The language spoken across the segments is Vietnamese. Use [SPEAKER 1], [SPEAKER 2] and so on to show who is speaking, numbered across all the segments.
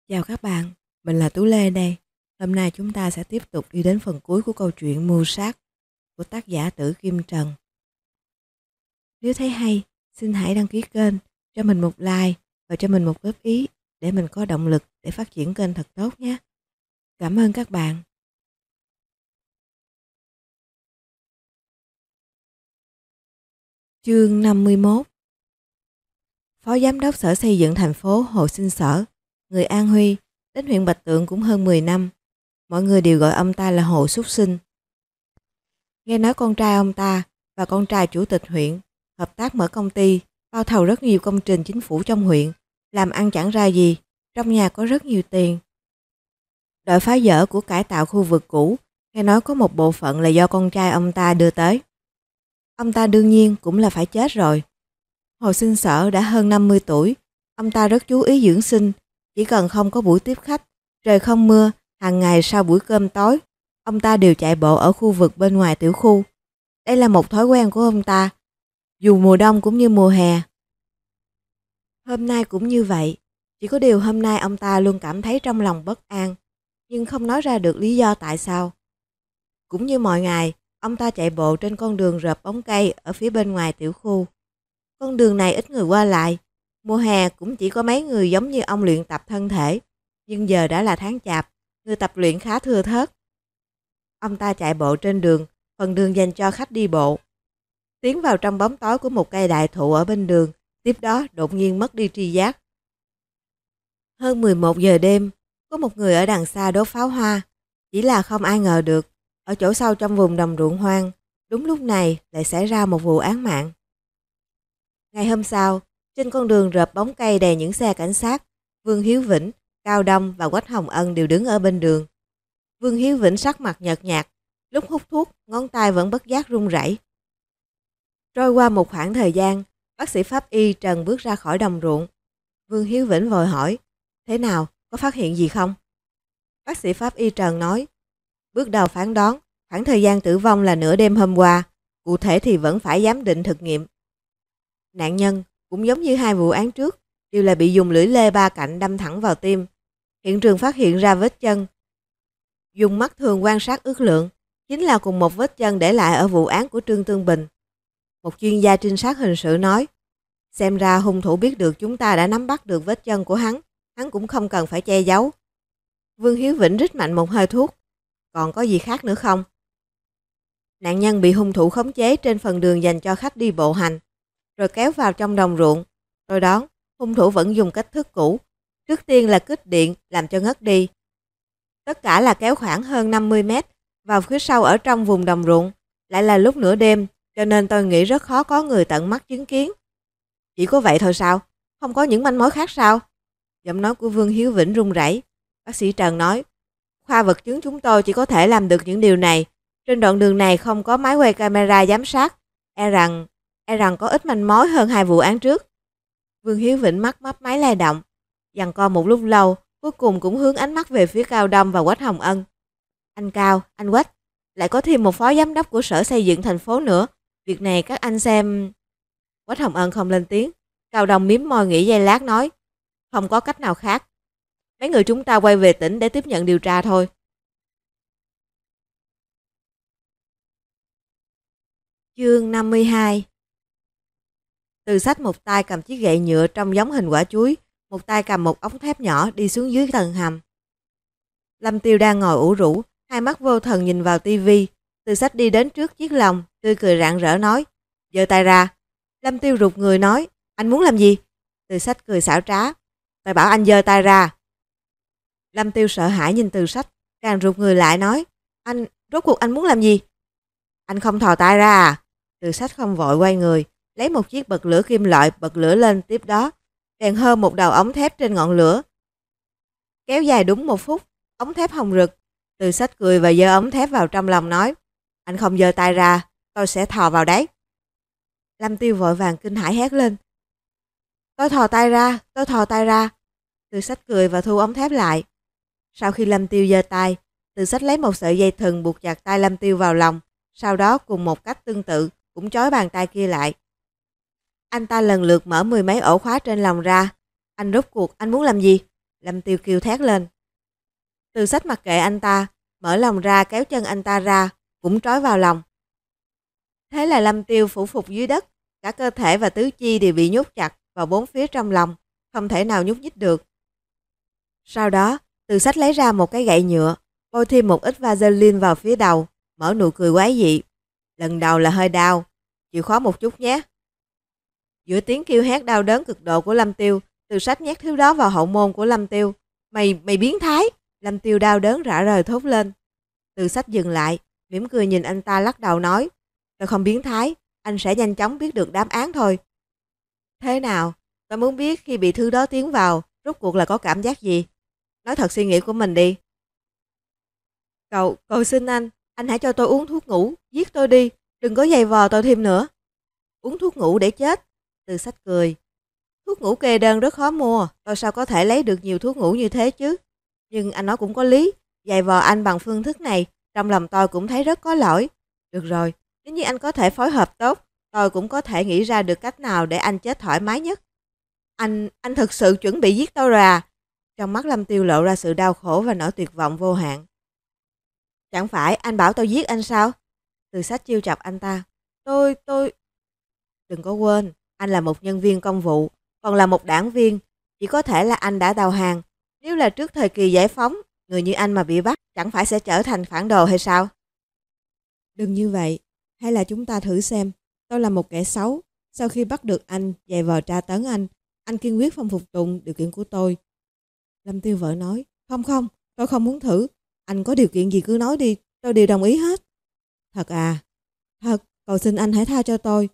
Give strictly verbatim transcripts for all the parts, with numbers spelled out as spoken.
[SPEAKER 1] Chào các bạn, mình là Tú Lê đây. Hôm nay chúng ta sẽ tiếp tục đi đến phần cuối của câu chuyện Mưu sát của tác giả Tử Kim Trần. Nếu thấy hay, xin hãy đăng ký kênh, cho mình một like và cho mình một góp ý để mình có động lực để phát triển kênh thật tốt nhé. Cảm ơn các bạn. Chương năm mươi mốt. Phó Giám đốc Sở Xây dựng thành phố Hồ Sinh Sở, người An Huy, đến huyện Bạch Tượng cũng hơn mười năm. Mọi người đều gọi ông ta là Hồ Súc Sinh. Nghe nói con trai ông ta và con trai chủ tịch huyện hợp tác mở công ty, bao thầu rất nhiều công trình chính phủ trong huyện, làm ăn chẳng ra gì, trong nhà có rất nhiều tiền. Đội phá dỡ của cải tạo khu vực cũ, nghe nói có một bộ phận là do con trai ông ta đưa tới. Ông ta đương nhiên cũng là phải chết rồi. Hồ Sinh Sở đã hơn năm mươi tuổi, ông ta rất chú ý dưỡng sinh, chỉ cần không có buổi tiếp khách, trời không mưa, hàng ngày sau buổi cơm tối, ông ta đều chạy bộ ở khu vực bên ngoài tiểu khu. Đây là một thói quen của ông ta, dù mùa đông cũng như mùa hè. Hôm nay cũng như vậy, chỉ có điều hôm nay ông ta luôn cảm thấy trong lòng bất an, nhưng không nói ra được lý do tại sao. Cũng như mọi ngày, ông ta chạy bộ trên con đường rợp bóng cây ở phía bên ngoài tiểu khu. Con đường này ít người qua lại, mùa hè cũng chỉ có mấy người giống như ông luyện tập thân thể, nhưng giờ đã là tháng chạp, người tập luyện khá thưa thớt. Ông ta chạy bộ trên đường, phần đường dành cho khách đi bộ. Tiến vào trong bóng tối của một cây đại thụ ở bên đường, tiếp đó đột nhiên mất đi tri giác. Hơn mười một giờ đêm, có một người ở đằng xa đốt pháo hoa, chỉ là không ai ngờ được, ở chỗ sâu trong vùng đồng ruộng hoang, đúng lúc này lại xảy ra một vụ án mạng. Ngày hôm sau, trên con đường rợp bóng cây đầy những xe cảnh sát, Vương Hiếu Vĩnh, Cao Đông và Quách Hồng Ân đều đứng ở bên đường. Vương Hiếu Vĩnh sắc mặt nhợt nhạt, lúc hút thuốc, ngón tay vẫn bất giác run rẩy. Trôi qua một khoảng thời gian, bác sĩ pháp y Trần bước ra khỏi đồng ruộng. Vương Hiếu Vĩnh vội hỏi, thế nào, có phát hiện gì không? Bác sĩ pháp y Trần nói, bước đầu phán đoán, khoảng thời gian tử vong là nửa đêm hôm qua, cụ thể thì vẫn phải giám định thực nghiệm. Nạn nhân, cũng giống như hai vụ án trước, đều là bị dùng lưỡi lê ba cạnh đâm thẳng vào tim. Hiện trường phát hiện ra vết chân. Dùng mắt thường quan sát ước lượng, chính là cùng một vết chân để lại ở vụ án của Trương Tương Bình. Một chuyên gia trinh sát hình sự nói, xem ra hung thủ biết được chúng ta đã nắm bắt được vết chân của hắn, hắn cũng không cần phải che giấu. Vương Hiếu Vĩnh rít mạnh một hơi thuốc. Còn có gì khác nữa không? Nạn nhân bị hung thủ khống chế trên phần đường dành cho khách đi bộ hành, rồi kéo vào trong đồng ruộng. Tôi đoán, hung thủ vẫn dùng cách thức cũ. Trước tiên là kích điện làm cho ngất đi. Tất cả là kéo khoảng hơn năm mươi mét vào phía sau ở trong vùng đồng ruộng. Lại là lúc nửa đêm, cho nên tôi nghĩ rất khó có người tận mắt chứng kiến. Chỉ có vậy thôi sao? Không có những manh mối khác sao? Giọng nói của Vương Hiếu Vĩnh run rẩy. Bác sĩ Trần nói, khoa vật chứng chúng tôi chỉ có thể làm được những điều này. Trên đoạn đường này không có máy quay camera giám sát. E rằng, e rằng có ít manh mối hơn hai vụ án trước. Vương Hiếu Vĩnh mắt mấp máy lay động. Giằng co một lúc lâu, cuối cùng cũng hướng ánh mắt về phía Cao Đông và Quách Hồng Ân. Anh Cao, anh Quách, lại có thêm một phó giám đốc của Sở Xây dựng thành phố nữa. Việc này các anh xem... Quách Hồng Ân không lên tiếng. Cao Đông mím môi nghĩ giây lát nói, không có cách nào khác. Mấy người chúng ta quay về tỉnh để tiếp nhận điều tra thôi. Chương năm mươi hai. Từ Sách một tay cầm chiếc gậy nhựa trông giống hình quả chuối, một tay cầm một ống thép nhỏ đi xuống dưới tầng hầm. Lâm Tiêu đang ngồi ủ rũ, hai mắt vô thần nhìn vào tivi. Từ Sách đi đến trước chiếc lồng, tươi cười rạng rỡ nói, giơ tay ra. Lâm Tiêu rụt người nói, anh muốn làm gì? Từ Sách cười xảo trá, tôi bảo anh giơ tay ra. Lâm Tiêu sợ hãi nhìn Từ Sách, càng rụt người lại nói, anh, rốt cuộc anh muốn làm gì? Anh không thò tay ra à? Từ Sách không vội quay người, lấy một chiếc bật lửa kim loại bật lửa lên, tiếp đó bèn hơ một đầu ống thép trên ngọn lửa. Kéo dài đúng một phút, ống thép hồng rực. Từ Sách cười và giơ ống thép vào trong lòng nói, anh không giơ tay ra, tôi sẽ thò vào đấy. Lâm Tiêu vội vàng kinh hãi hét lên, tôi thò tay ra, tôi thò tay ra. Từ Sách cười và thu ống thép lại. Sau khi Lâm Tiêu giơ tay, Từ Sách lấy một sợi dây thừng buộc chặt tay Lâm Tiêu vào lòng, sau đó cùng một cách tương tự cũng trói bàn tay kia lại. Anh ta lần lượt mở mười mấy ổ khóa trên lòng ra. Anh rốt cuộc anh muốn làm gì? Lâm Tiêu kêu thét lên. Từ Sách mặc kệ anh ta, mở lòng ra kéo chân anh ta ra, cũng trói vào lòng. Thế là Lâm Tiêu phủ phục dưới đất, cả cơ thể và tứ chi đều bị nhốt chặt vào bốn phía trong lòng, không thể nào nhúc nhích được. Sau đó, Từ Sách lấy ra một cái gậy nhựa, bôi thêm một ít Vaseline vào phía đầu, mở nụ cười quái dị. Lần đầu là hơi đau, chịu khó một chút nhé. Giữa tiếng kêu hét đau đớn cực độ của Lâm Tiêu, Từ Sách nhét thứ đó vào hậu môn của Lâm Tiêu. Mày, mày biến thái! Lâm Tiêu đau đớn rã rời thốt lên. Từ Sách dừng lại, mỉm cười nhìn anh ta lắc đầu nói, tôi không biến thái, anh sẽ nhanh chóng biết được đáp án thôi. Thế nào? Tôi muốn biết khi bị thứ đó tiến vào, rốt cuộc là có cảm giác gì? Nói thật suy nghĩ của mình đi. Cậu, cầu xin anh, anh hãy cho tôi uống thuốc ngủ, giết tôi đi, đừng có giày vò tôi thêm nữa. Uống thuốc ngủ để chết. Từ Sách cười. Thuốc ngủ kê đơn rất khó mua, tôi sao có thể lấy được nhiều thuốc ngủ như thế chứ? Nhưng anh nói cũng có lý, giày vò anh bằng phương thức này, trong lòng tôi cũng thấy rất có lỗi. Được rồi, nếu như anh có thể phối hợp tốt, tôi cũng có thể nghĩ ra được cách nào để anh chết thoải mái nhất. Anh, anh thực sự chuẩn bị giết tôi rồi à? Trong mắt Lâm Tiêu lộ ra sự đau khổ và nỗi tuyệt vọng vô hạn. Chẳng phải anh bảo tôi giết anh sao? Từ Sách chiêu chọc anh ta. Tôi, tôi... Đừng có quên, anh là một nhân viên công vụ, còn là một đảng viên. Chỉ có thể là anh đã đầu hàng. Nếu là trước thời kỳ giải phóng, người như anh mà bị bắt, chẳng phải sẽ trở thành phản đồ hay sao? Đừng như vậy, hay là chúng ta thử xem. Tôi là một kẻ xấu. Sau khi bắt được anh, giày vò tra tấn anh, anh kiên quyết không phục tùng điều kiện của tôi. Lâm Tiêu vợ nói, không không, tôi không muốn thử. Anh có điều kiện gì cứ nói đi, tôi đều đồng ý hết. Thật à? Thật, cầu xin anh hãy tha cho tôi.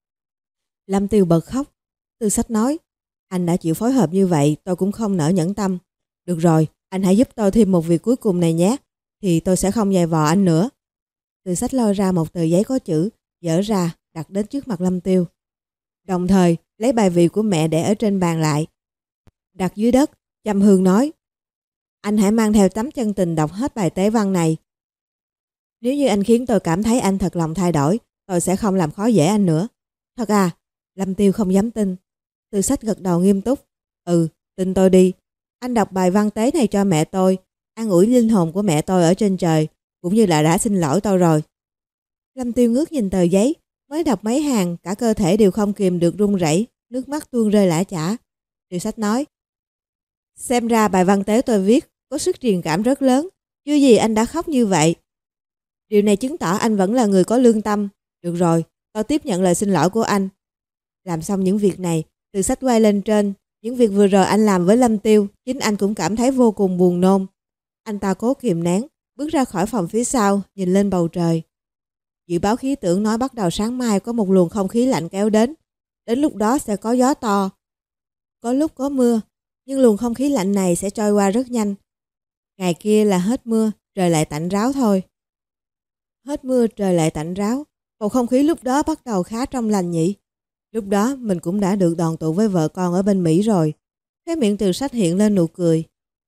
[SPEAKER 1] Lâm Tiêu bật khóc. Từ Sách nói, anh đã chịu phối hợp như vậy, tôi cũng không nỡ nhẫn tâm. Được rồi, anh hãy giúp tôi thêm một việc cuối cùng này nhé, thì tôi sẽ không giày vò anh nữa. Từ Sách lôi ra một tờ giấy có chữ, dở ra, đặt đến trước mặt Lâm Tiêu. Đồng thời, lấy bài vị của mẹ để ở trên bàn lại. Đặt dưới đất, Trầm Hương nói, anh hãy mang theo tấm chân tình đọc hết bài tế văn này. Nếu như anh khiến tôi cảm thấy anh thật lòng thay đổi, tôi sẽ không làm khó dễ anh nữa. Thật à? Lâm Tiêu không dám tin. Từ Sách gật đầu nghiêm túc. Ừ, tin tôi đi. Anh đọc bài văn tế này cho mẹ tôi, an ủi linh hồn của mẹ tôi ở trên trời, cũng như là đã xin lỗi tôi rồi. Lâm Tiêu ngước nhìn tờ giấy, mới đọc mấy hàng, cả cơ thể đều không kìm được run rẩy, nước mắt tuôn rơi lã chã. Từ Sách nói, xem ra bài văn tế tôi viết có sức truyền cảm rất lớn, chưa gì anh đã khóc như vậy. Điều này chứng tỏ anh vẫn là người có lương tâm. Được rồi, tôi tiếp nhận lời xin lỗi của anh. Làm xong những việc này, Từ Sách quay lên trên. Những việc vừa rồi anh làm với Lâm Tiêu, chính anh cũng cảm thấy vô cùng buồn nôn. Anh ta cố kìm nén, bước ra khỏi phòng phía sau, nhìn lên bầu trời. Dự báo khí tượng nói bắt đầu sáng mai có một luồng không khí lạnh kéo đến. Đến lúc đó sẽ có gió to. Có lúc có mưa, nhưng luồng không khí lạnh này sẽ trôi qua rất nhanh. Ngày kia là hết mưa, trời lại tạnh ráo thôi. Hết mưa trời lại tạnh ráo, bầu không khí lúc đó bắt đầu khá trong lành nhỉ. Lúc đó mình cũng đã được đoàn tụ với vợ con ở bên Mỹ rồi. Khóe miệng Từ Sách hiện lên nụ cười.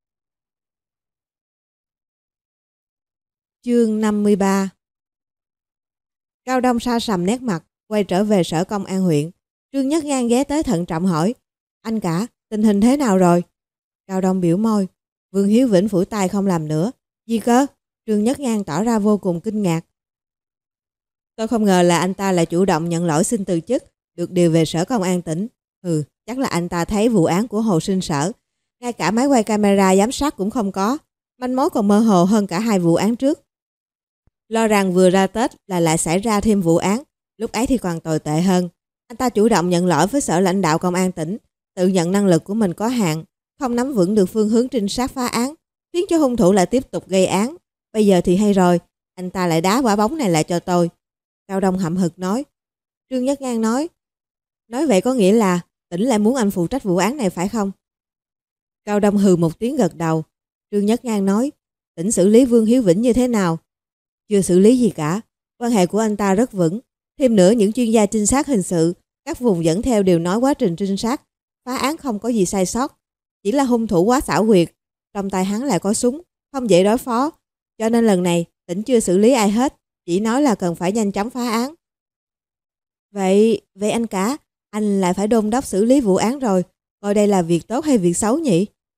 [SPEAKER 1] Chương năm mươi ba. Cao Đông sa sầm nét mặt, quay trở về sở công an huyện. Trương Nhất Ngang ghé tới thận trọng hỏi, anh cả, tình hình thế nào rồi? Cao Đông biểu môi. Vương Hiếu Vĩnh phủi tay không làm nữa. Gì cơ? Trương Nhất Ngang tỏ ra vô cùng kinh ngạc. Tôi không ngờ là anh ta lại chủ động nhận lỗi xin từ chức, được điều về sở công an tỉnh. Ừ, chắc là anh ta thấy vụ án của Hồ Sinh Sở. Ngay cả máy quay camera giám sát cũng không có. Manh mối còn mơ hồ hơn cả hai vụ án trước. Lo rằng vừa ra Tết là lại xảy ra thêm vụ án. Lúc ấy thì còn tồi tệ hơn. Anh ta chủ động nhận lỗi với sở lãnh đạo công an tỉnh, tự nhận năng lực của mình có hạn, không nắm vững được phương hướng trinh sát phá án, khiến cho hung thủ lại tiếp tục gây án. Bây giờ thì hay rồi, anh ta lại đá quả bóng này lại cho tôi. Cao Đông hậm hực nói. Trương Nhất Ngang nói, nói vậy có nghĩa là tỉnh lại muốn anh phụ trách vụ án này phải không? Cao Đông hừ một tiếng gật đầu. Trương Nhất Ngang nói, tỉnh xử lý Vương Hiếu Vĩnh như thế nào? Chưa xử lý gì cả, quan hệ của anh ta rất vững. Thêm nữa những chuyên gia trinh sát hình sự, các vùng dẫn theo đều nói quá trình trinh sát, phá án không có gì sai sót. Chỉ là hung thủ quá xảo quyệt, trong tay hắn lại có súng, không dễ đối phó. Cho nên lần này tỉnh chưa xử lý ai hết, chỉ nói là cần phải nhanh chóng phá án. Vậy, vậy anh cả, anh lại phải đôn đốc xử lý vụ án rồi, coi đây là việc tốt hay việc xấu nhỉ?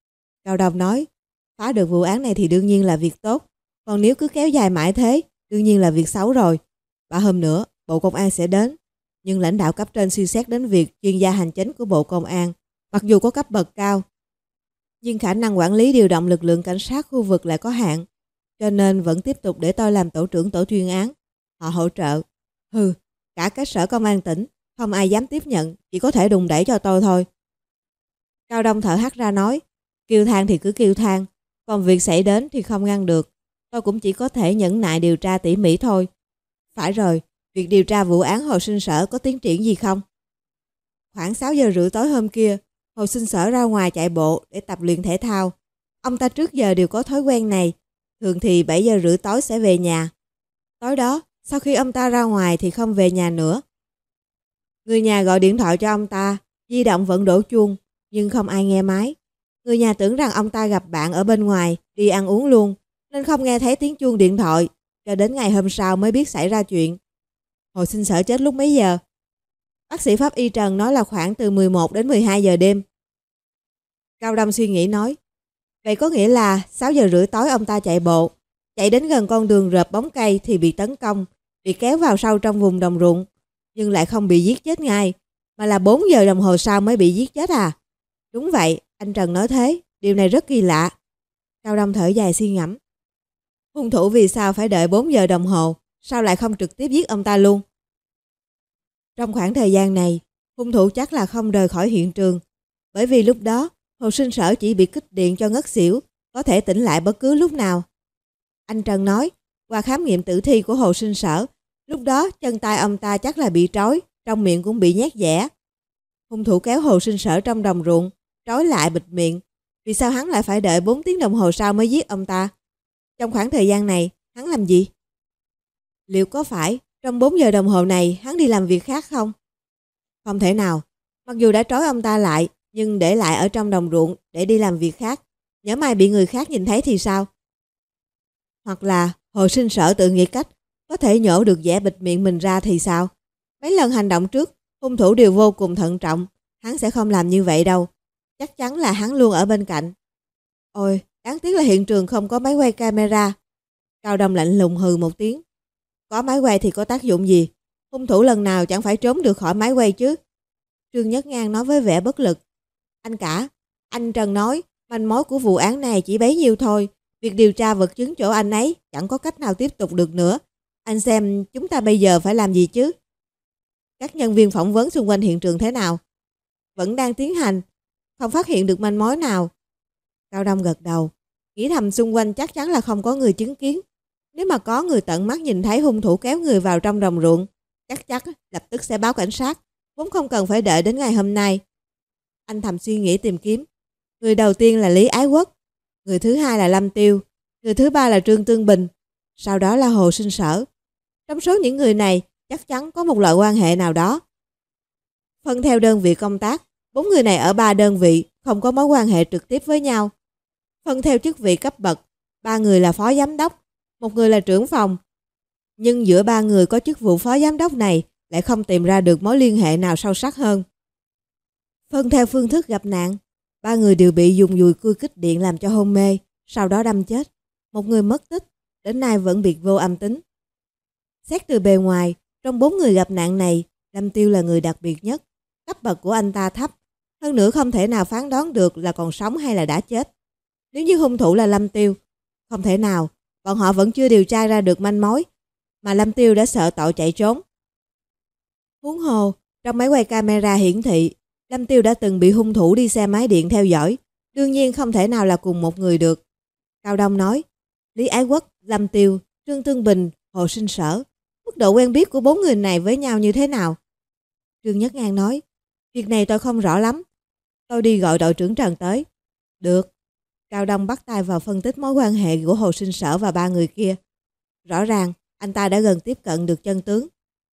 [SPEAKER 1] Cao Đông nói, phá được vụ án này thì đương nhiên là việc tốt. Còn nếu cứ kéo dài mãi thế, đương nhiên là việc xấu rồi. Ba hôm nữa, Bộ Công an sẽ đến. Nhưng lãnh đạo cấp trên suy xét đến việc chuyên gia hành chính của Bộ Công an, mặc dù có cấp bậc cao, nhưng khả năng quản lý điều động lực lượng cảnh sát khu vực lại có hạn. Cho nên vẫn tiếp tục để tôi làm tổ trưởng tổ chuyên án. Họ hỗ trợ. Hừ, cả cái sở công an tỉnh, không ai dám tiếp nhận, chỉ có thể đùn đẩy cho tôi thôi. Cao Đông thở hắt ra nói, kêu than thì cứ kêu than, còn việc xảy đến thì không ngăn được. Tôi cũng chỉ có thể nhẫn nại điều tra tỉ mỉ thôi. Phải rồi, việc điều tra vụ án Hồ Sinh Sở có tiến triển gì không? Khoảng sáu giờ rưỡi tối hôm kia, Hồ Sinh Sở ra ngoài chạy bộ để tập luyện thể thao. Ông ta trước giờ đều có thói quen này, thường thì bảy giờ rưỡi tối sẽ về nhà. Tối đó, sau khi ông ta ra ngoài thì không về nhà nữa. Người nhà gọi điện thoại cho ông ta, di động vẫn đổ chuông, nhưng không ai nghe máy. Người nhà tưởng rằng ông ta gặp bạn ở bên ngoài, đi ăn uống luôn, nên không nghe thấy tiếng chuông điện thoại, cho đến ngày hôm sau mới biết xảy ra chuyện. Hồ Sinh Sở chết lúc mấy giờ? Bác sĩ pháp y Trần nói là khoảng từ mười một đến mười hai giờ đêm. Cao Đông suy nghĩ nói, vậy có nghĩa là sáu giờ rưỡi tối ông ta chạy bộ, chạy đến gần con đường rợp bóng cây thì bị tấn công, bị kéo vào sâu trong vùng đồng ruộng, nhưng lại không bị giết chết ngay, mà là bốn giờ đồng hồ sau mới bị giết chết à? Đúng vậy, anh Trần nói thế, điều này rất kỳ lạ. Cao Đông thở dài suy ngẫm. Hung thủ vì sao phải đợi bốn giờ đồng hồ, sao lại không trực tiếp giết ông ta luôn? Trong khoảng thời gian này, hung thủ chắc là không rời khỏi hiện trường, bởi vì lúc đó Hồ Sinh Sở chỉ bị kích điện cho ngất xỉu, có thể tỉnh lại bất cứ lúc nào. Anh Trần nói, qua khám nghiệm tử thi của Hồ Sinh Sở, lúc đó chân tay ông ta chắc là bị trói, trong miệng cũng bị nhét dẻ. Hung thủ kéo Hồ Sinh Sở trong đồng ruộng, trói lại bịt miệng. Vì sao hắn lại phải đợi bốn tiếng đồng hồ sau mới giết ông ta? Trong khoảng thời gian này, hắn làm gì? Liệu có phải trong bốn giờ đồng hồ này hắn đi làm việc khác không? Không thể nào. Mặc dù đã trói ông ta lại, nhưng để lại ở trong đồng ruộng để đi làm việc khác. Nhỡ mai bị người khác nhìn thấy thì sao? Hoặc là Hồ Sinh Sở tự nghĩ cách có thể nhổ được dẻ bịt miệng mình ra thì sao? Mấy lần hành động trước, hung thủ đều vô cùng thận trọng. Hắn sẽ không làm như vậy đâu. Chắc chắn là hắn luôn ở bên cạnh. Ôi, đáng tiếc là hiện trường không có máy quay camera. Cao Đông lạnh lùng hừ một tiếng. Có máy quay thì có tác dụng gì? Hung thủ lần nào chẳng phải trốn được khỏi máy quay chứ? Trương Nhất Ngang nói với vẻ bất lực. Anh cả, anh Trần nói, manh mối của vụ án này chỉ bấy nhiêu thôi. Việc điều tra vật chứng chỗ anh ấy chẳng có cách nào tiếp tục được nữa. Anh xem chúng ta bây giờ phải làm gì chứ? Các nhân viên phỏng vấn xung quanh hiện trường thế nào? Vẫn đang tiến hành, không phát hiện được manh mối nào. Cao Đông gật đầu, nghĩ thầm xung quanh chắc chắn là không có người chứng kiến. Nếu mà có người tận mắt nhìn thấy hung thủ kéo người vào trong đồng ruộng, chắc chắn lập tức sẽ báo cảnh sát, vốn không cần phải đợi đến ngày hôm nay. Anh thầm suy nghĩ tìm kiếm. Người đầu tiên là Lý Ái Quốc, người thứ hai là Lâm Tiêu, người thứ ba là Trương Tương Bình, sau đó là Hồ Sinh Sở. Trong số những người này, chắc chắn có một loại quan hệ nào đó. Phân theo đơn vị công tác, bốn người này ở ba đơn vị không có mối quan hệ trực tiếp với nhau. Phân theo chức vị cấp bậc, ba người là phó giám đốc, một người là trưởng phòng. Nhưng giữa ba người có chức vụ phó giám đốc này lại không tìm ra được mối liên hệ nào sâu sắc hơn. Phân theo phương thức gặp nạn, ba người đều bị dùng dùi cui kích điện làm cho hôn mê, sau đó đâm chết. Một người mất tích, đến nay vẫn biệt vô âm tính. Xét từ bề ngoài, trong bốn người gặp nạn này, Lâm Tiêu là người đặc biệt nhất. Cấp bậc của anh ta thấp, hơn nữa không thể nào phán đoán được là còn sống hay là đã chết. Nếu như hung thủ là Lâm Tiêu, không thể nào, bọn họ vẫn chưa điều tra ra được manh mối, mà Lâm Tiêu đã sợ tội chạy trốn. Huống hồ, trong máy quay camera hiển thị, Lâm Tiêu đã từng bị hung thủ đi xe máy điện theo dõi, đương nhiên không thể nào là cùng một người được. Cao Đông nói, Lý Ái Quốc, Lâm Tiêu, Trương Tương Bình, Hồ Sinh Sở, mức độ quen biết của bốn người này với nhau như thế nào? Trương Nhất Ngang nói, việc này tôi không rõ lắm, tôi đi gọi đội trưởng Trần tới. Được. Cao Đông bắt tay vào phân tích mối quan hệ của Hồ Sinh Sở và ba người kia. Rõ ràng, anh ta đã gần tiếp cận được chân tướng.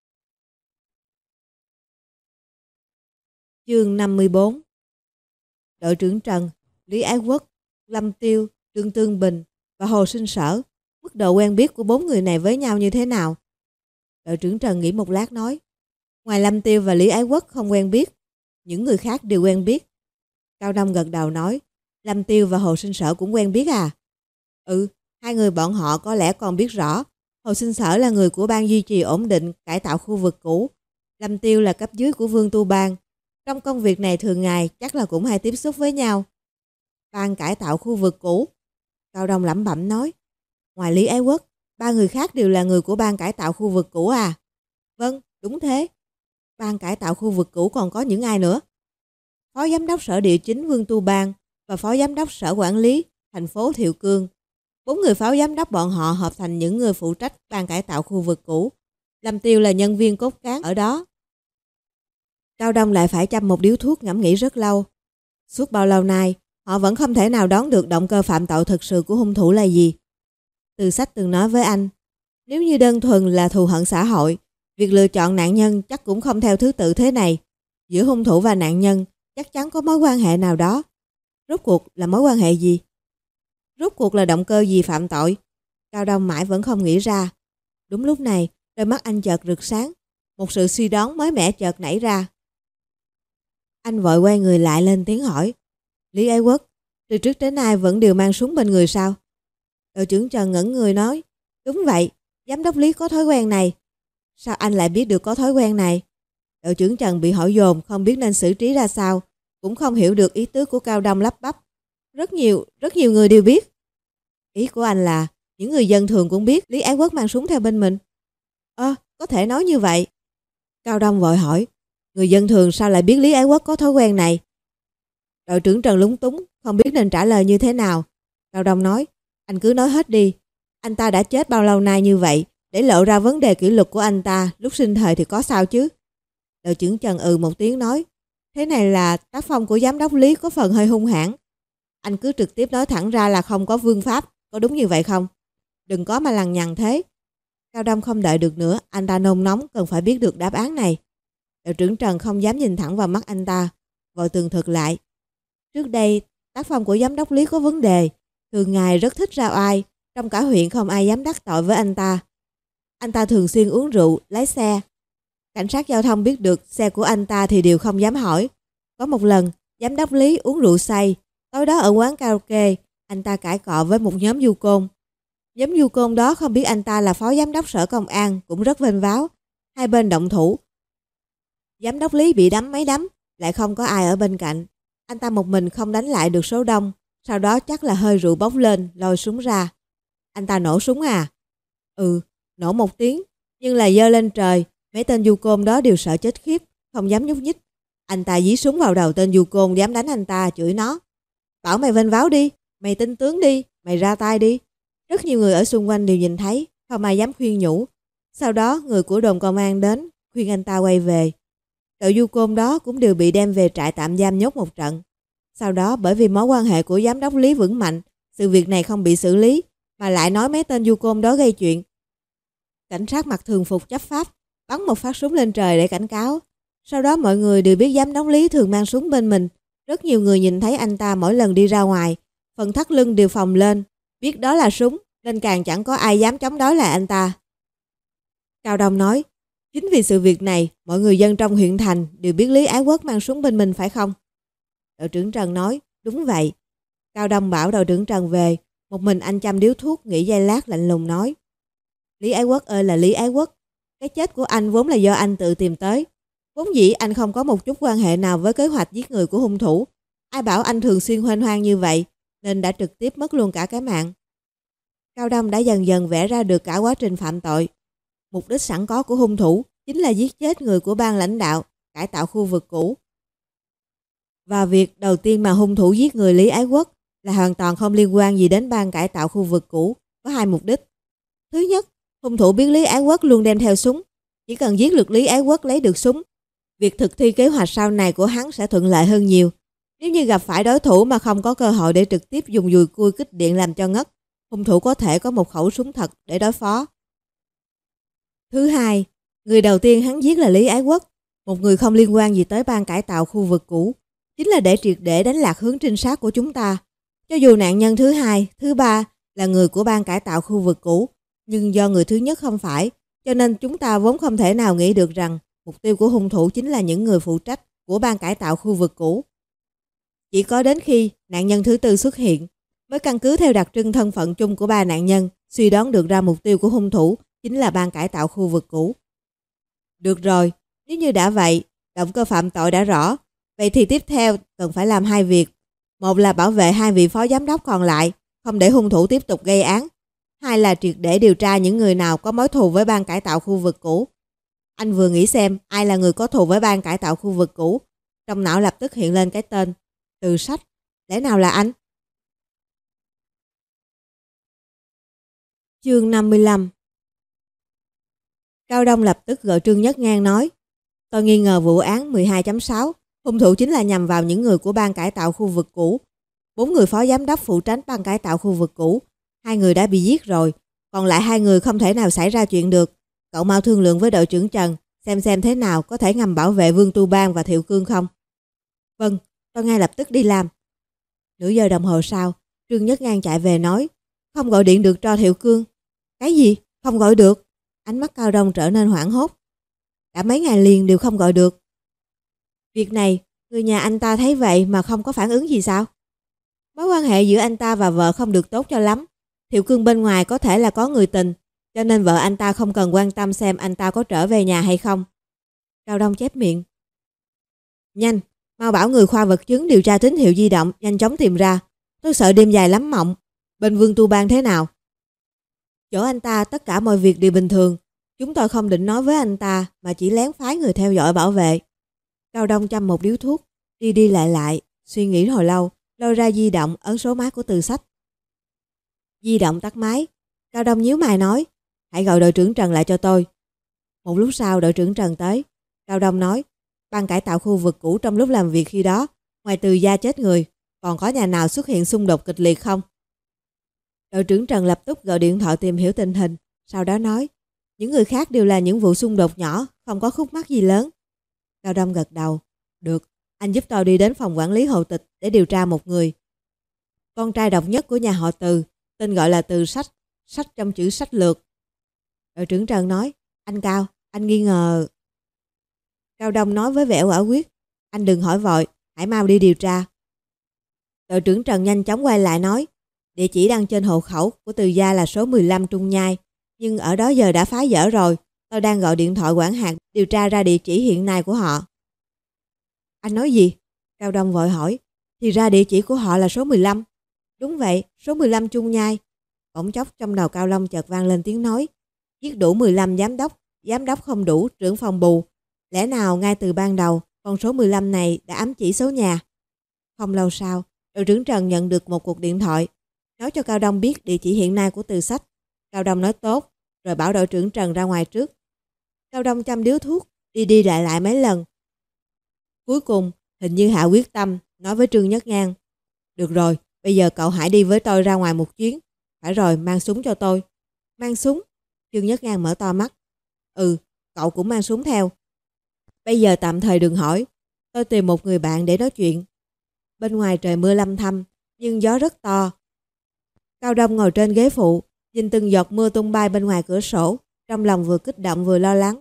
[SPEAKER 1] Chương năm mươi bốn. Đội trưởng Trần, Lý Ái Quốc, Lâm Tiêu, Trương Tương Bình và Hồ Sinh Sở, mức độ quen biết của bốn người này với nhau như thế nào? Đội trưởng Trần nghĩ một lát nói, ngoài Lâm Tiêu và Lý Ái Quốc không quen biết, những người khác đều quen biết. Cao Đông gật đầu nói, Lâm Tiêu và Hồ Sinh Sở cũng quen biết à? Ừ, hai người bọn họ có lẽ còn biết rõ. Hồ Sinh Sở là người của ban duy trì ổn định cải tạo khu vực cũ. Lâm Tiêu là cấp dưới của Vương Tu Bang. Trong công việc này thường ngày chắc là cũng hay tiếp xúc với nhau. Ban cải tạo khu vực cũ. Cao Đông lẩm bẩm nói. Ngoài Lý Ái Quốc, ba người khác đều là người của ban cải tạo khu vực cũ à? Vâng, đúng thế. Ban cải tạo khu vực cũ còn có những ai nữa? Phó Giám đốc Sở Địa chính Vương Tu Bang và Phó Giám đốc Sở Quản lý thành phố Thiệu Cương. Bốn người phó giám đốc bọn họ hợp thành những người phụ trách ban cải tạo khu vực cũ. Lâm Tiêu là nhân viên cốt cán ở đó. Cao Đông lại phải chăm một điếu thuốc ngẫm nghĩ rất lâu. Suốt bao lâu nay, họ vẫn không thể nào đoán được động cơ phạm tội thực sự của hung thủ là gì. Từ Sách từng nói với anh, nếu như đơn thuần là thù hận xã hội, việc lựa chọn nạn nhân chắc cũng không theo thứ tự thế này. Giữa hung thủ và nạn nhân chắc chắn có mối quan hệ nào đó. Rốt cuộc là mối quan hệ gì? Rốt cuộc là động cơ gì phạm tội? Cao Đông mãi vẫn không nghĩ ra. Đúng lúc này, đôi mắt anh chợt rực sáng. Một sự suy đoán mới mẻ chợt nảy ra. Anh vội quay người lại lên tiếng hỏi. Lý Ái Quốc, từ trước đến nay vẫn đều mang súng bên người sao? Đội trưởng Trần ngẩn người nói. Đúng vậy, giám đốc Lý có thói quen này. Sao anh lại biết được có thói quen này? Đội trưởng Trần bị hỏi dồn, không biết nên xử trí ra sao, cũng không hiểu được ý tứ của Cao Đông lắp bắp. Rất nhiều, rất nhiều người đều biết. Ý của anh là những người dân thường cũng biết Lý Ái Quốc mang súng theo bên mình. Ơ, có thể nói như vậy. Cao Đông vội hỏi, người dân thường sao lại biết Lý Ái Quốc có thói quen này? Đội trưởng Trần lúng túng, không biết nên trả lời như thế nào. Cao Đông nói, anh cứ nói hết đi. Anh ta đã chết bao lâu nay như vậy, để lộ ra vấn đề kỷ luật của anh ta lúc sinh thời thì có sao chứ? Đội trưởng Trần ừ một tiếng nói, thế này là tác phong của giám đốc Lý có phần hơi hung hãn. Anh cứ trực tiếp nói thẳng ra là không có vương pháp, có đúng như vậy không? Đừng có mà lằng nhằng thế. Cao Đông không đợi được nữa, anh ta nôn nóng cần phải biết được đáp án này. Đội trưởng Trần không dám nhìn thẳng vào mắt anh ta, vội tường thuật lại. Trước đây, tác phong của giám đốc Lý có vấn đề, thường ngày rất thích ra oai, trong cả huyện không ai dám đắc tội với anh ta. Anh ta thường xuyên uống rượu, lái xe. Cảnh sát giao thông biết được xe của anh ta thì đều không dám hỏi. Có một lần, giám đốc Lý uống rượu say, tối đó ở quán karaoke, anh ta cãi cọ với một nhóm du côn. Nhóm du côn đó không biết anh ta là phó giám đốc sở công an, cũng rất vênh váo. Hai bên động thủ. Giám đốc Lý bị đấm mấy đấm, lại không có ai ở bên cạnh. Anh ta một mình không đánh lại được số đông, sau đó chắc là hơi rượu bốc lên, lôi súng ra. Anh ta nổ súng à? Ừ, nổ một tiếng, nhưng là giơ lên trời, mấy tên du côn đó đều sợ chết khiếp, không dám nhúc nhích. Anh ta dí súng vào đầu tên du côn dám đánh anh ta, chửi nó. Bảo mày vênh váo đi, mày tinh tướng đi, mày ra tay đi. Rất nhiều người ở xung quanh đều nhìn thấy, không ai dám khuyên nhủ. Sau đó người của đồn công an đến, khuyên anh ta quay về. Đội du côn đó cũng đều bị đem về trại tạm giam nhốt một trận. Sau đó bởi vì mối quan hệ của giám đốc Lý vững mạnh, sự việc này không bị xử lý, mà lại nói mấy tên du côn đó gây chuyện. Cảnh sát mặc thường phục chấp pháp, bắn một phát súng lên trời để cảnh cáo. Sau đó mọi người đều biết giám đốc Lý thường mang súng bên mình. Rất nhiều người nhìn thấy anh ta mỗi lần đi ra ngoài, phần thắt lưng đều phồng lên, biết đó là súng, nên càng chẳng có ai dám chống đối lại anh ta. Cao Đông nói, chính vì sự việc này, mọi người dân trong huyện thành đều biết Lý Ái Quốc mang súng bên mình phải không? Đội trưởng Trần nói, đúng vậy. Cao Đông bảo đội trưởng Trần về, một mình anh chăm điếu thuốc, nghĩ giây lát lạnh lùng nói. Lý Ái Quốc ơi là Lý Ái Quốc, cái chết của anh vốn là do anh tự tìm tới. Vốn dĩ anh không có một chút quan hệ nào với kế hoạch giết người của hung thủ. Ai bảo anh thường xuyên huênh hoang như vậy, nên đã trực tiếp mất luôn cả cái mạng. Cao Đông đã dần dần vẽ ra được cả quá trình phạm tội. Mục đích sẵn có của hung thủ chính là giết chết người của ban lãnh đạo, cải tạo khu vực cũ. Và việc đầu tiên mà hung thủ giết người Lý Ái Quốc là hoàn toàn không liên quan gì đến ban cải tạo khu vực cũ, có hai mục đích. Thứ nhất, hung thủ biết Lý Ái Quốc luôn đem theo súng, chỉ cần giết được Lý Ái Quốc lấy được súng, việc thực thi kế hoạch sau này của hắn sẽ thuận lợi hơn nhiều. Nếu như gặp phải đối thủ mà không có cơ hội để trực tiếp dùng dùi cui kích điện làm cho ngất, hung thủ có thể có một khẩu súng thật để đối phó. Thứ hai, người đầu tiên hắn giết là Lý Ái Quốc, một người không liên quan gì tới ban cải tạo khu vực cũ, chính là để triệt để đánh lạc hướng trinh sát của chúng ta. Cho dù nạn nhân thứ hai, thứ ba là người của ban cải tạo khu vực cũ, nhưng do người thứ nhất không phải, cho nên chúng ta vốn không thể nào nghĩ được rằng mục tiêu của hung thủ chính là những người phụ trách của ban cải tạo khu vực cũ. Chỉ có đến khi nạn nhân thứ tư xuất hiện, mới căn cứ theo đặc trưng thân phận chung của ba nạn nhân, suy đoán được ra mục tiêu của hung thủ chính là ban cải tạo khu vực cũ. Được rồi, nếu như đã vậy, động cơ phạm tội đã rõ, vậy thì tiếp theo cần phải làm hai việc. Một là bảo vệ hai vị phó giám đốc còn lại, không để hung thủ tiếp tục gây án. Hai là triệt để điều tra những người nào có mối thù với ban cải tạo khu vực cũ. Anh vừa nghĩ xem ai là người có thù với ban cải tạo khu vực cũ, trong não lập tức hiện lên cái tên Từ Sách. Lẽ nào là anh? Chương năm mươi lăm. Cao Đông lập tức gọi Trương Nhất Ngang nói: Tôi nghi ngờ vụ án mười hai chấm sáu, hung thủ chính là nhằm vào những người của ban cải tạo khu vực cũ. Bốn người phó giám đốc phụ trách ban cải tạo khu vực cũ, hai người đã bị giết rồi, còn lại hai người không thể nào xảy ra chuyện được. Cậu mau thương lượng với đội trưởng Trần, xem xem thế nào có thể ngầm bảo vệ Vương Tu Bang và Thiệu Cương không. Vâng, tôi ngay lập tức đi làm. Nửa giờ đồng hồ sau, Trương Nhất Ngang chạy về nói: Không gọi điện được cho Thiệu Cương. Cái gì? Không gọi được? Ánh mắt Cao Đông trở nên hoảng hốt. Đã mấy ngày liền đều không gọi được. Việc này, người nhà anh ta thấy vậy mà không có phản ứng gì sao? Mối quan hệ giữa anh ta và vợ không được tốt cho lắm. Thiệu Cương bên ngoài có thể là có người tình, cho nên vợ anh ta không cần quan tâm xem anh ta có trở về nhà hay không. Cao Đông chép miệng. Nhanh, mau bảo người khoa vật chứng điều tra tín hiệu di động, nhanh chóng tìm ra. Tôi sợ đêm dài lắm mộng. Bên Vương Tu Bang thế nào? Chỗ anh ta tất cả mọi việc đều bình thường. Chúng tôi không định nói với anh ta mà chỉ lén phái người theo dõi bảo vệ. Cao Đông châm một điếu thuốc, đi đi lại lại, suy nghĩ hồi lâu, lôi ra di động ấn số máy của Từ Sách. Di động tắt máy. Cao Đông nhíu mày nói: Hãy gọi đội trưởng Trần lại cho tôi. Một lúc sau đội trưởng Trần tới. Cao Đông nói: Ban cải tạo khu vực cũ trong lúc làm việc khi đó, ngoài Từ gia chết người, còn có nhà nào xuất hiện xung đột kịch liệt không? Đội trưởng Trần lập tức gọi điện thoại tìm hiểu tình hình, sau đó nói: Những người khác đều là những vụ xung đột nhỏ, không có khúc mắc gì lớn. Cao Đông gật đầu. Được, anh giúp tôi đi đến phòng quản lý hộ tịch để điều tra một người. Con trai độc nhất của nhà họ Từ, tên gọi là Từ Sách, sách trong chữ sách lược. Đội trưởng Trần nói: Anh Cao, anh nghi ngờ. Cao Đông nói với vẻ quả quyết: Anh đừng hỏi vội, hãy mau đi điều tra. Đội trưởng Trần nhanh chóng quay lại nói: Địa chỉ đăng trên hộ khẩu của Từ gia là số mười lăm Trung Nhai, nhưng ở đó giờ đã phá dỡ rồi. Tôi đang gọi điện thoại quản hạt điều tra ra địa chỉ hiện nay của họ. Anh nói gì? Cao Đông vội hỏi. Thì ra địa chỉ của họ là số mười lăm. Đúng vậy, số mười lăm Trung Nhai. Bỗng chốc trong đầu Cao Long chợt vang lên tiếng nói: Giết đủ mười lăm giám đốc, giám đốc không đủ, trưởng phòng bù. Lẽ nào ngay từ ban đầu con số mười lăm này đã ám chỉ số nhà? Không lâu sau, đội trưởng Trần nhận được một cuộc điện thoại, nói cho Cao Đông biết địa chỉ hiện nay của Từ Sách. Cao Đông nói tốt, rồi bảo đội trưởng Trần ra ngoài trước. Cao Đông châm điếu thuốc, đi đi lại lại mấy lần. Cuối cùng, hình như hạ quyết tâm, nói với Trương Nhất Ngang: Được rồi, bây giờ cậu hãy đi với tôi ra ngoài một chuyến. Phải rồi, mang súng cho tôi. Mang súng? Trương Nhất Ngang mở to mắt. Ừ, cậu cũng mang súng theo. Bây giờ tạm thời đừng hỏi, tôi tìm một người bạn để nói chuyện. Bên ngoài trời mưa lâm thâm, nhưng gió rất to. Cao Đông ngồi trên ghế phụ, nhìn từng giọt mưa tung bay bên ngoài cửa sổ, trong lòng vừa kích động vừa lo lắng.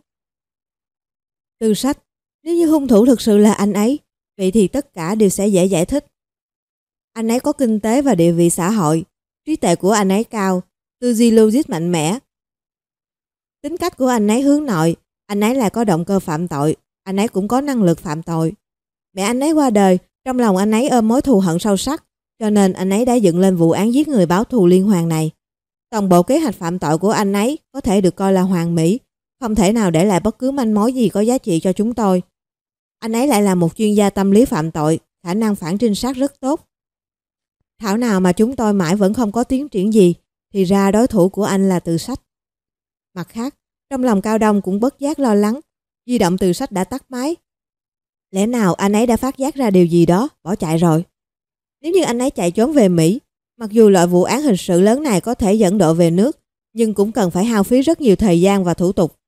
[SPEAKER 1] Từ Sách, nếu như hung thủ thực sự là anh ấy, vậy thì tất cả đều sẽ dễ giải thích. Anh ấy có kinh tế và địa vị xã hội, trí tuệ của anh ấy cao, tư duy logic mạnh mẽ. Tính cách của anh ấy hướng nội, anh ấy lại có động cơ phạm tội, anh ấy cũng có năng lực phạm tội. Mẹ anh ấy qua đời, trong lòng anh ấy ôm mối thù hận sâu sắc, cho nên anh ấy đã dựng lên vụ án giết người báo thù liên hoàn này. Toàn bộ kế hoạch phạm tội của anh ấy có thể được coi là hoàn mỹ, không thể nào để lại bất cứ manh mối gì có giá trị cho chúng tôi. Anh ấy lại là một chuyên gia tâm lý phạm tội, khả năng phản trinh sát rất tốt. Thảo nào mà chúng tôi mãi vẫn không có tiến triển gì, thì ra đối thủ của anh là Từ Sách. Mặt khác, trong lòng Cao Đông cũng bất giác lo lắng, di động Từ Sách đã tắt máy. Lẽ nào anh ấy đã phát giác ra điều gì đó, bỏ chạy rồi? Nếu như anh ấy chạy trốn về Mỹ, mặc dù loại vụ án hình sự lớn này có thể dẫn độ về nước, nhưng cũng cần phải hao phí rất nhiều thời gian và thủ tục.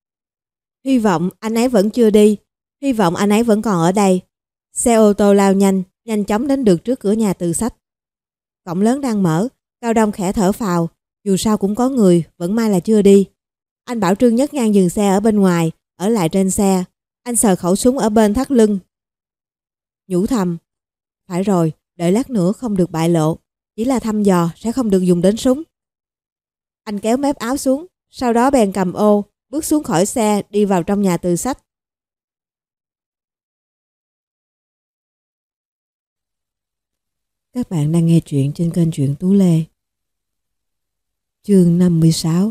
[SPEAKER 1] Hy vọng anh ấy vẫn chưa đi, hy vọng anh ấy vẫn còn ở đây. Xe ô tô lao nhanh, nhanh chóng đến được trước cửa nhà Từ Sách. Cổng lớn đang mở, Cao Đông khẽ thở phào, dù sao cũng có người, vẫn may là chưa đi. Anh bảo Trương Nhất Ngang dừng xe ở bên ngoài, ở lại trên xe. Anh sờ khẩu súng ở bên thắt lưng, nhủ thầm: Phải rồi, đợi lát nữa không được bại lộ. Chỉ là thăm dò, sẽ không được dùng đến súng. Anh kéo mép áo xuống, sau đó bèn cầm ô, bước xuống khỏi xe, đi vào trong nhà Từ Sách. Các bạn đang nghe truyện trên kênh Truyện Tú Lê. Chương năm mươi sáu.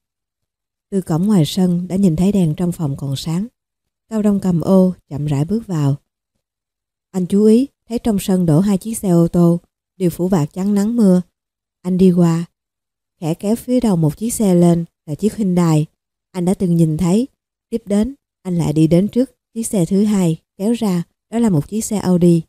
[SPEAKER 1] Từ cổng ngoài sân đã nhìn thấy đèn trong phòng còn sáng. Cao Đông cầm ô, chậm rãi bước vào. Anh chú ý thấy trong sân đổ hai chiếc xe ô tô, đều phủ bạt chắn nắng mưa. Anh đi qua, khẽ kéo phía đầu một chiếc xe lên, là chiếc Hyundai anh đã từng nhìn thấy. Tiếp đến, anh lại đi đến trước chiếc xe thứ hai, kéo ra, đó là một chiếc xe Audi.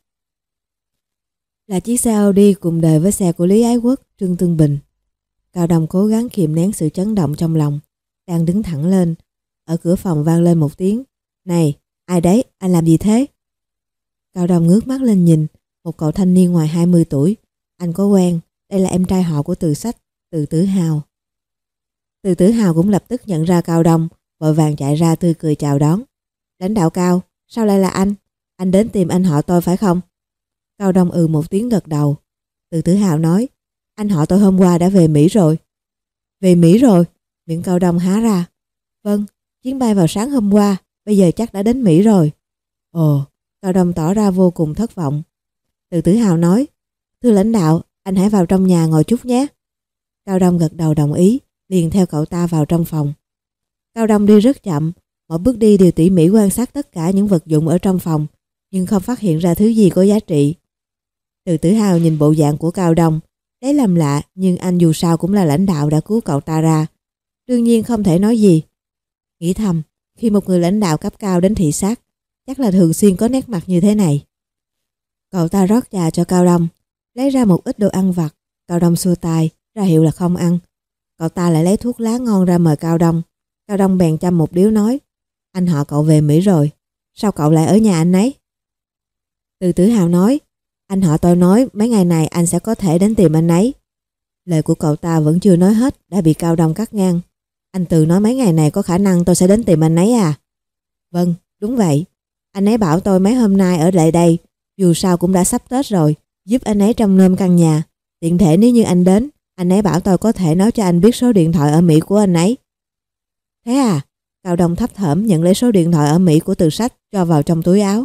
[SPEAKER 1] Là chiếc xe Audi cùng đời với xe của Lý Ái Quốc, Trương Tương Bình. Cao Đông cố gắng kìm nén sự chấn động trong lòng, đang đứng thẳng lên. Ở cửa phòng vang lên một tiếng: "Này, ai đấy, anh làm gì thế?" Cao Đông ngước mắt lên nhìn, một cậu thanh niên ngoài hai mươi tuổi. Anh có quen, đây là em trai họ của Từ Sách, Từ Tử Hào. Từ Tử Hào cũng lập tức nhận ra Cao Đông, vội vàng chạy ra tươi cười chào đón. "Lãnh đạo Cao, sao lại là anh? Anh đến tìm anh họ tôi phải không?" Cao Đông ừ một tiếng gật đầu. Từ Tử Hào nói: "Anh họ tôi hôm qua đã về Mỹ rồi." "Về Mỹ rồi?" Miệng Cao Đông há ra. "Vâng, chuyến bay vào sáng hôm qua, bây giờ chắc đã đến Mỹ rồi." Ồ, Cao Đông tỏ ra vô cùng thất vọng. Từ Tử Hào nói: "Thưa lãnh đạo, anh hãy vào trong nhà ngồi chút nhé." Cao Đông gật đầu đồng ý, liền theo cậu ta vào trong phòng. Cao Đông đi rất chậm, mỗi bước đi đều tỉ mỉ quan sát tất cả những vật dụng ở trong phòng, nhưng không phát hiện ra thứ gì có giá trị. Từ Tử Hào nhìn bộ dạng của Cao Đông, lấy làm lạ, nhưng anh dù sao cũng là lãnh đạo đã cứu cậu ta ra, đương nhiên không thể nói gì. Nghĩ thầm, khi một người lãnh đạo cấp cao đến thị sát, chắc là thường xuyên có nét mặt như thế này. Cậu ta rót trà cho Cao Đông, lấy ra một ít đồ ăn vặt. Cao Đông xua tay, ra hiệu là không ăn. Cậu ta lại lấy thuốc lá ngon ra mời Cao Đông. Cao Đông bèn châm một điếu nói: "Anh họ cậu về Mỹ rồi, sao cậu lại ở nhà anh ấy?" Từ Tử Hào nói: "Anh họ tôi nói mấy ngày này anh sẽ có thể đến tìm anh ấy." Lời của cậu ta vẫn chưa nói hết đã bị Cao Đông cắt ngang. "Anh Từ nói mấy ngày này có khả năng tôi sẽ đến tìm anh ấy à?" "Vâng, đúng vậy. Anh ấy bảo tôi mấy hôm nay ở lại đây, dù sao cũng đã sắp Tết rồi, giúp anh ấy trông nom căn nhà. Tiện thể nếu như anh đến, anh ấy bảo tôi có thể nói cho anh biết số điện thoại ở Mỹ của anh ấy." "Thế à?" Cao Đông thấp thỏm nhận lấy số điện thoại ở Mỹ của Từ Sách, cho vào trong túi áo.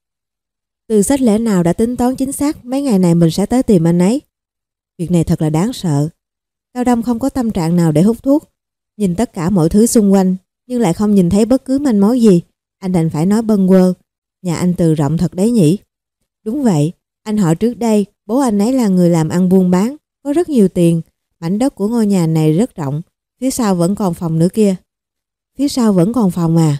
[SPEAKER 1] Từ Sách lẽ nào đã tính toán chính xác mấy ngày này mình sẽ tới tìm anh ấy. Việc này thật là đáng sợ. Cao Đông không có tâm trạng nào để hút thuốc, nhìn tất cả mọi thứ xung quanh nhưng lại không nhìn thấy bất cứ manh mối gì. Anh đành phải nói bâng quơ: "Nhà anh Từ rộng thật đấy nhỉ?" "Đúng vậy, anh họ trước đây, bố anh ấy là người làm ăn buôn bán, có rất nhiều tiền. Mảnh đất của ngôi nhà này rất rộng, phía sau vẫn còn phòng nữa kia." "Phía sau vẫn còn phòng à?"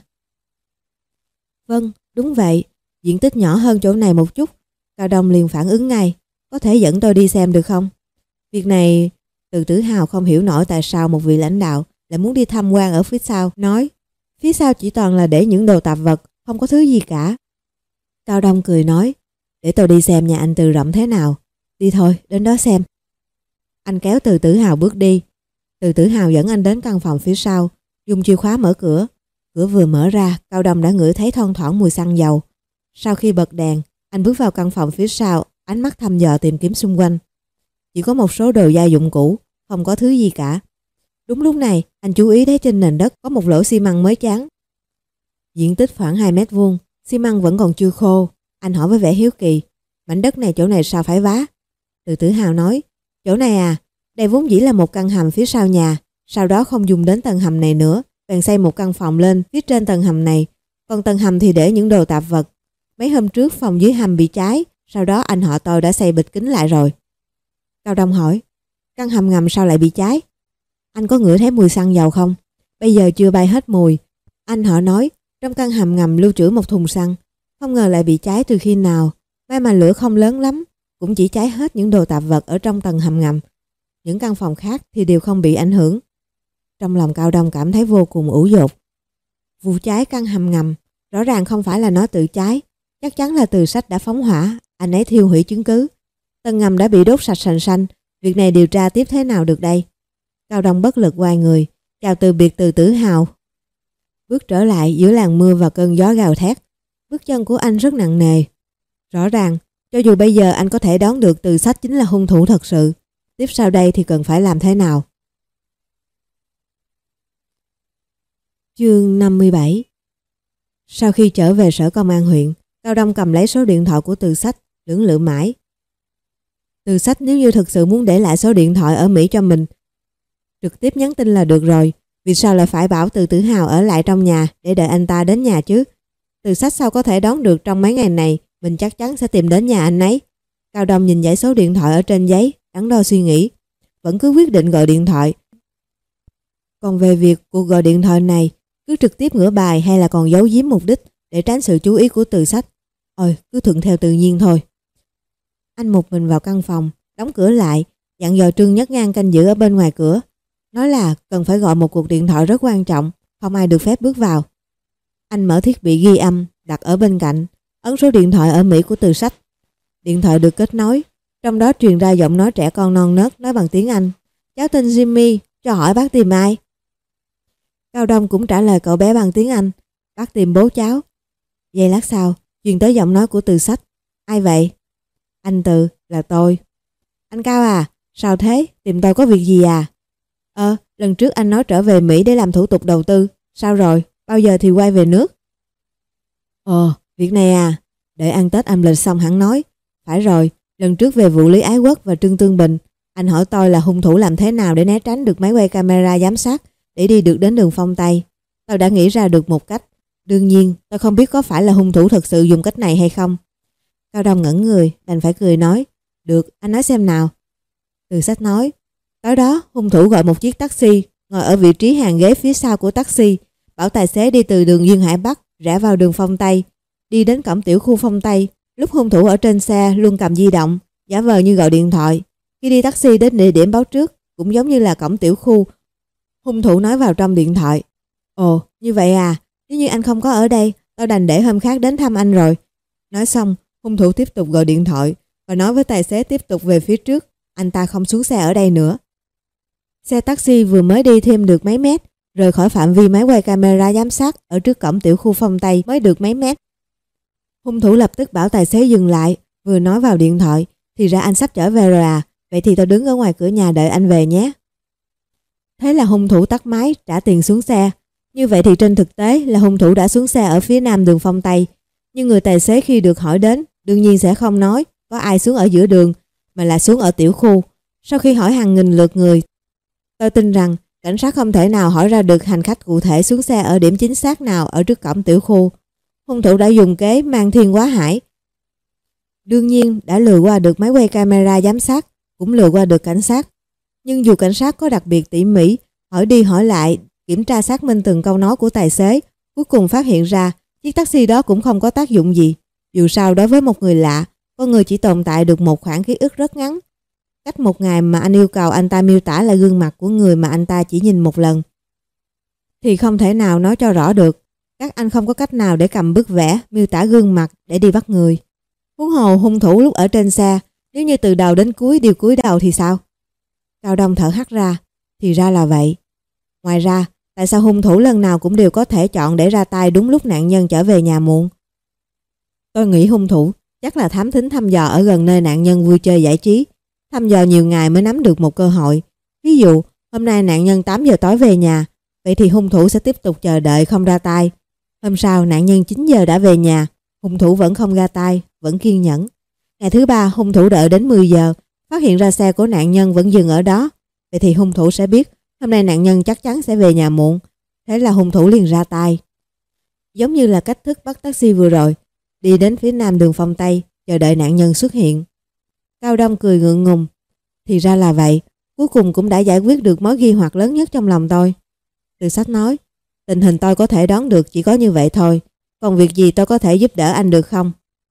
[SPEAKER 1] "Vâng, đúng vậy, diện tích nhỏ hơn chỗ này một chút." Cao Đông liền phản ứng ngay: "Có thể dẫn tôi đi xem được không?" Việc này, Từ Tử Hào không hiểu nổi tại sao một vị lãnh đạo lại muốn đi tham quan ở phía sau, nói: "Phía sau chỉ toàn là để những đồ tạp vật, không có thứ gì cả." Cao Đông cười nói: "Để tôi đi xem nhà anh Từ rộng thế nào. Đi thôi, đến đó xem." Anh kéo Từ Tử Hào bước đi. Từ Tử Hào dẫn anh đến căn phòng phía sau, dùng chìa khóa mở cửa. Cửa vừa mở ra, Cao Đông đã ngửi thấy thoang thoảng mùi xăng dầu. Sau khi bật đèn, anh bước vào căn phòng phía sau, ánh mắt thăm dò tìm kiếm xung quanh. Chỉ có một số đồ gia dụng cũ, không có thứ gì cả. Đúng lúc này, anh chú ý thấy trên nền đất có một lỗ xi măng mới chắn. Diện tích khoảng hai mét vuông, xi măng vẫn còn chưa khô. Anh hỏi với vẻ hiếu kỳ: "Mảnh đất này chỗ này sao phải vá?" Từ Tử Hào nói: "Chỗ này à, đây vốn dĩ là một căn hầm phía sau nhà, sau đó không dùng đến tầng hầm này nữa, bèn xây một căn phòng lên phía trên tầng hầm này, còn tầng hầm thì để những đồ tạp vật. Mấy hôm trước phòng dưới hầm bị cháy, sau đó anh họ tôi đã xây bịch kín lại rồi." Cao Đông hỏi: "Căn hầm ngầm sao lại bị cháy?" "Anh có ngửi thấy mùi xăng dầu không?" "Bây giờ chưa bay hết mùi." Anh họ nói: "Trong căn hầm ngầm lưu trữ một thùng xăng, không ngờ lại bị cháy từ khi nào. May mà lửa không lớn lắm, cũng chỉ cháy hết những đồ tạp vật ở trong tầng hầm ngầm. Những căn phòng khác thì đều không bị ảnh hưởng." Trong lòng Cao Đông cảm thấy vô cùng ủ dột. Vụ cháy căn hầm ngầm rõ ràng không phải là nó tự cháy, chắc chắn là Từ Sách đã phóng hỏa, anh ấy thiêu hủy chứng cứ. Tầng ngầm đã bị đốt sạch sành xanh, việc này điều tra tiếp thế nào được đây? Cao Đông bất lực quay người, chào từ biệt Từ Tử Hào, bước trở lại giữa làn mưa và cơn gió gào thét. Bước chân của anh rất nặng nề. Rõ ràng Cho dù bây giờ anh có thể đoán được Từ Sách chính là hung thủ thật sự, tiếp sau đây thì cần phải làm thế nào? Chương năm mươi bảy. Sau khi trở về sở công an huyện, Cao Đông cầm lấy số điện thoại của Từ Sách, lưỡng lự mãi. Từ Sách nếu như thực sự muốn để lại số điện thoại ở Mỹ cho mình, trực tiếp nhắn tin là được rồi. Vì sao lại phải bảo Từ Tử Hào ở lại trong nhà để đợi anh ta đến nhà chứ? Từ Sách sao có thể đoán được trong mấy ngày này mình chắc chắn sẽ tìm đến nhà anh ấy. Cao Đông nhìn dãy số điện thoại ở trên giấy, đắn đo suy nghĩ, vẫn cứ quyết định gọi điện thoại. Còn về việc cuộc gọi điện thoại này cứ trực tiếp ngửa bài hay là còn giấu giếm mục đích để tránh sự chú ý của Từ Sách, ôi cứ thuận theo tự nhiên thôi. Anh một mình vào căn phòng, đóng cửa lại, dặn dò Trương Nhất Ngang canh giữ ở bên ngoài cửa, nói là cần phải gọi một cuộc điện thoại rất quan trọng, không ai được phép bước vào. Anh mở thiết bị ghi âm đặt ở bên cạnh, ấn số điện thoại ở Mỹ của Từ Sách. Điện thoại được kết nối, trong đó truyền ra giọng nói trẻ con non nớt nói bằng tiếng Anh: "Cháu tên Jimmy, cho hỏi bác tìm ai?" Cao Đông cũng trả lời cậu bé bằng tiếng Anh: "Bác tìm bố cháu." Giây lát sau, truyền tới giọng nói của Từ Sách: "Ai vậy?" "Anh Từ, là tôi." "Anh Cao à, sao thế? Tìm tôi có việc gì à?" "Ờ, lần trước anh nói trở về Mỹ để làm thủ tục đầu tư. Sao rồi? Bao giờ thì quay về nước?" "Ồ, việc này à? Đợi ăn Tết âm lịch xong hẳn nói. Phải rồi, lần trước về vụ Lý Ái Quốc và Trương Tương Bình, anh hỏi tôi là hung thủ làm thế nào để né tránh được máy quay camera giám sát để đi được đến đường Phong Tây. Tôi đã nghĩ ra được một cách. Đương nhiên, tôi không biết có phải là hung thủ thật sự dùng cách này hay không." Cao Đông ngẩn người, đành phải cười nói: "Được, anh nói xem nào." Từ Sách nói: "Tối đó, hung thủ gọi một chiếc taxi, ngồi ở vị trí hàng ghế phía sau của taxi, bảo tài xế đi từ đường Dương Hải Bắc rẽ vào đường Phong Tây, đi đến cổng tiểu khu Phong Tây. Lúc hung thủ ở trên xe luôn cầm di động, giả vờ như gọi điện thoại. Khi đi taxi đến địa điểm báo trước, cũng giống như là cổng tiểu khu, hung thủ nói vào trong điện thoại: Ồ, như vậy à, nếu như anh không có ở đây, tôi đành để hôm khác đến thăm anh rồi." Nói xong, hung thủ tiếp tục gọi điện thoại và nói với tài xế tiếp tục về phía trước, anh ta không xuống xe ở đây nữa. Xe taxi vừa mới đi thêm được mấy mét, rời khỏi phạm vi máy quay camera giám sát ở trước cổng tiểu khu Phong Tây mới được mấy mét. Hung thủ lập tức bảo tài xế dừng lại, vừa nói vào điện thoại: "Thì ra anh sắp trở về rồi à, vậy thì tôi đứng ở ngoài cửa nhà đợi anh về nhé." Thế là hung thủ tắt máy, trả tiền xuống xe. Như vậy thì trên thực tế là hung thủ đã xuống xe ở phía nam đường Phong Tây. Nhưng người tài xế khi được hỏi đến, đương nhiên sẽ không nói có ai xuống ở giữa đường, mà là xuống ở tiểu khu. Sau khi hỏi hàng nghìn lượt người, tôi tin rằng cảnh sát không thể nào hỏi ra được hành khách cụ thể xuống xe ở điểm chính xác nào ở trước cổng tiểu khu. Hung thủ đã dùng kế mang thiên quá hải. Đương nhiên đã lừa qua được máy quay camera giám sát, cũng lừa qua được cảnh sát. Nhưng dù cảnh sát có đặc biệt tỉ mỉ, hỏi đi hỏi lại, kiểm tra xác minh từng câu nói của tài xế, cuối cùng phát hiện ra chiếc taxi đó cũng không có tác dụng gì. Dù sao đối với một người lạ, con người chỉ tồn tại được một khoảng ký ức rất ngắn. Cách một ngày mà anh yêu cầu anh ta miêu tả lại gương mặt của người mà anh ta chỉ nhìn một lần, thì không thể nào nói cho rõ được. Các anh không có cách nào để cầm bức vẽ miêu tả gương mặt để đi bắt người. Huống hồ hung thủ lúc ở trên xe, nếu như từ đầu đến cuối đều cúi đầu thì sao? Cao Đông thở hắt ra. Thì ra là vậy. Ngoài ra, tại sao hung thủ lần nào cũng đều có thể chọn để ra tay đúng lúc nạn nhân trở về nhà muộn? Tôi nghĩ hung thủ chắc là thám thính thăm dò ở gần nơi nạn nhân vui chơi giải trí, thăm dò nhiều ngày mới nắm được một cơ hội. Ví dụ, hôm nay nạn nhân tám giờ tối về nhà, vậy thì hung thủ sẽ tiếp tục chờ đợi không ra tay. Hôm sau nạn nhân chín giờ đã về nhà, hung thủ vẫn không ra tay, vẫn kiên nhẫn. Ngày thứ ba hung thủ đợi đến mười giờ, phát hiện ra xe của nạn nhân vẫn dừng ở đó. Vậy thì hung thủ sẽ biết hôm nay nạn nhân chắc chắn sẽ về nhà muộn. Thế là hung thủ liền ra tay. Giống như là cách thức bắt taxi vừa rồi, đi đến phía nam đường Phong Tây, chờ đợi nạn nhân xuất hiện. Cao Đông cười ngượng ngùng. Thì ra là vậy, cuối cùng cũng đã giải quyết được mối nghi hoặc lớn nhất trong lòng tôi. Từ Sách nói: Tình hình tôi có thể đoán được chỉ có như vậy thôi. Còn việc gì tôi có thể giúp đỡ anh được không?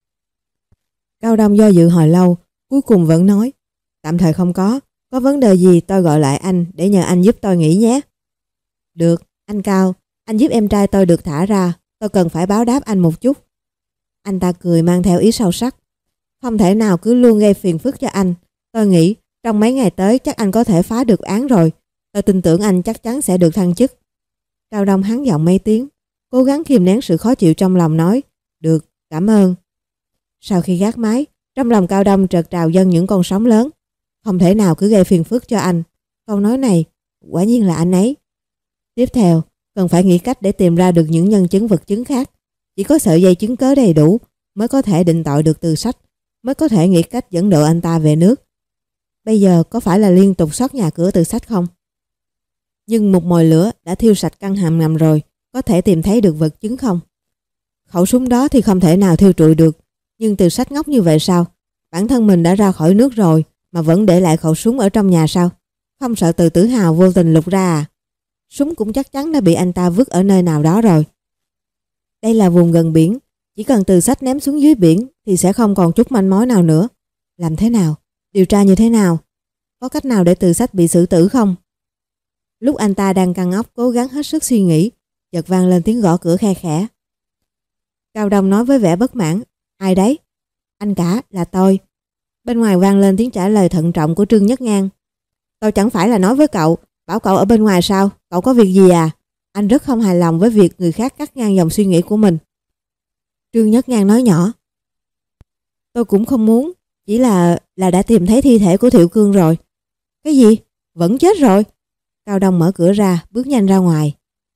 [SPEAKER 1] Cao Đông do dự hồi lâu, cuối cùng vẫn nói: Tạm thời không có. Có vấn đề gì tôi gọi lại anh để nhờ anh giúp tôi nghĩ nhé. Được, anh Cao, anh giúp em trai tôi được thả ra, tôi cần phải báo đáp anh một chút. Anh ta cười mang theo ý sâu sắc. Không thể nào cứ luôn gây phiền phức cho anh. Tôi nghĩ trong mấy ngày tới chắc anh có thể phá được án rồi. Tôi tin tưởng anh chắc chắn sẽ được thăng chức. Cao Đông hắn giọng mấy tiếng, cố gắng kìm nén sự khó chịu trong lòng nói: Được, cảm ơn. Sau khi gác máy, Trong lòng Cao Đông chợt trào dâng những con sóng lớn. Không thể nào cứ gây phiền phức cho anh. Câu nói này quả nhiên là anh ấy. Tiếp theo, cần phải nghĩ cách để tìm ra được những nhân chứng vật chứng khác. Chỉ có sợi dây chứng cớ đầy đủ mới có thể định tội được Từ Sách, mới có thể nghĩ cách dẫn độ anh ta về nước. Bây giờ có phải là liên tục xót nhà cửa Từ Sách không? Nhưng một mồi lửa đã thiêu sạch căn hầm ngầm rồi, có thể tìm thấy được vật chứng không? Khẩu súng đó thì không thể nào thiêu trụi được, nhưng Từ Sách ngốc như vậy sao? Bản thân mình đã ra khỏi nước rồi mà vẫn để lại khẩu súng ở trong nhà sao? Không sợ Từ Tử Hào vô tình lục ra à? Súng cũng chắc chắn đã bị anh ta vứt ở nơi nào đó rồi. Đây là vùng gần biển, chỉ cần Từ Sách ném xuống dưới biển thì sẽ không còn chút manh mối nào nữa. Làm thế nào? Điều tra như thế nào? Có cách nào để Từ Sách bị xử tử không? Lúc anh ta đang căng óc cố gắng hết sức suy nghĩ, chợt vang lên tiếng gõ cửa khe khẽ. Cao Đông nói với vẻ bất mãn. Ai đấy? Anh cả, là tôi. Bên ngoài vang lên tiếng trả lời thận trọng của Trương Nhất Ngang. Tôi chẳng phải là nói với cậu, bảo cậu ở bên ngoài sao? Cậu có việc gì à? Anh rất không hài lòng với việc người khác cắt ngang dòng suy nghĩ của mình. Trương Nhất Ngang nói nhỏ. Tôi cũng không muốn, chỉ là là đã tìm thấy thi thể của Thiệu Cương rồi. Cái gì? Vẫn chết rồi? Cao Đông mở cửa ra, bước nhanh ra ngoài.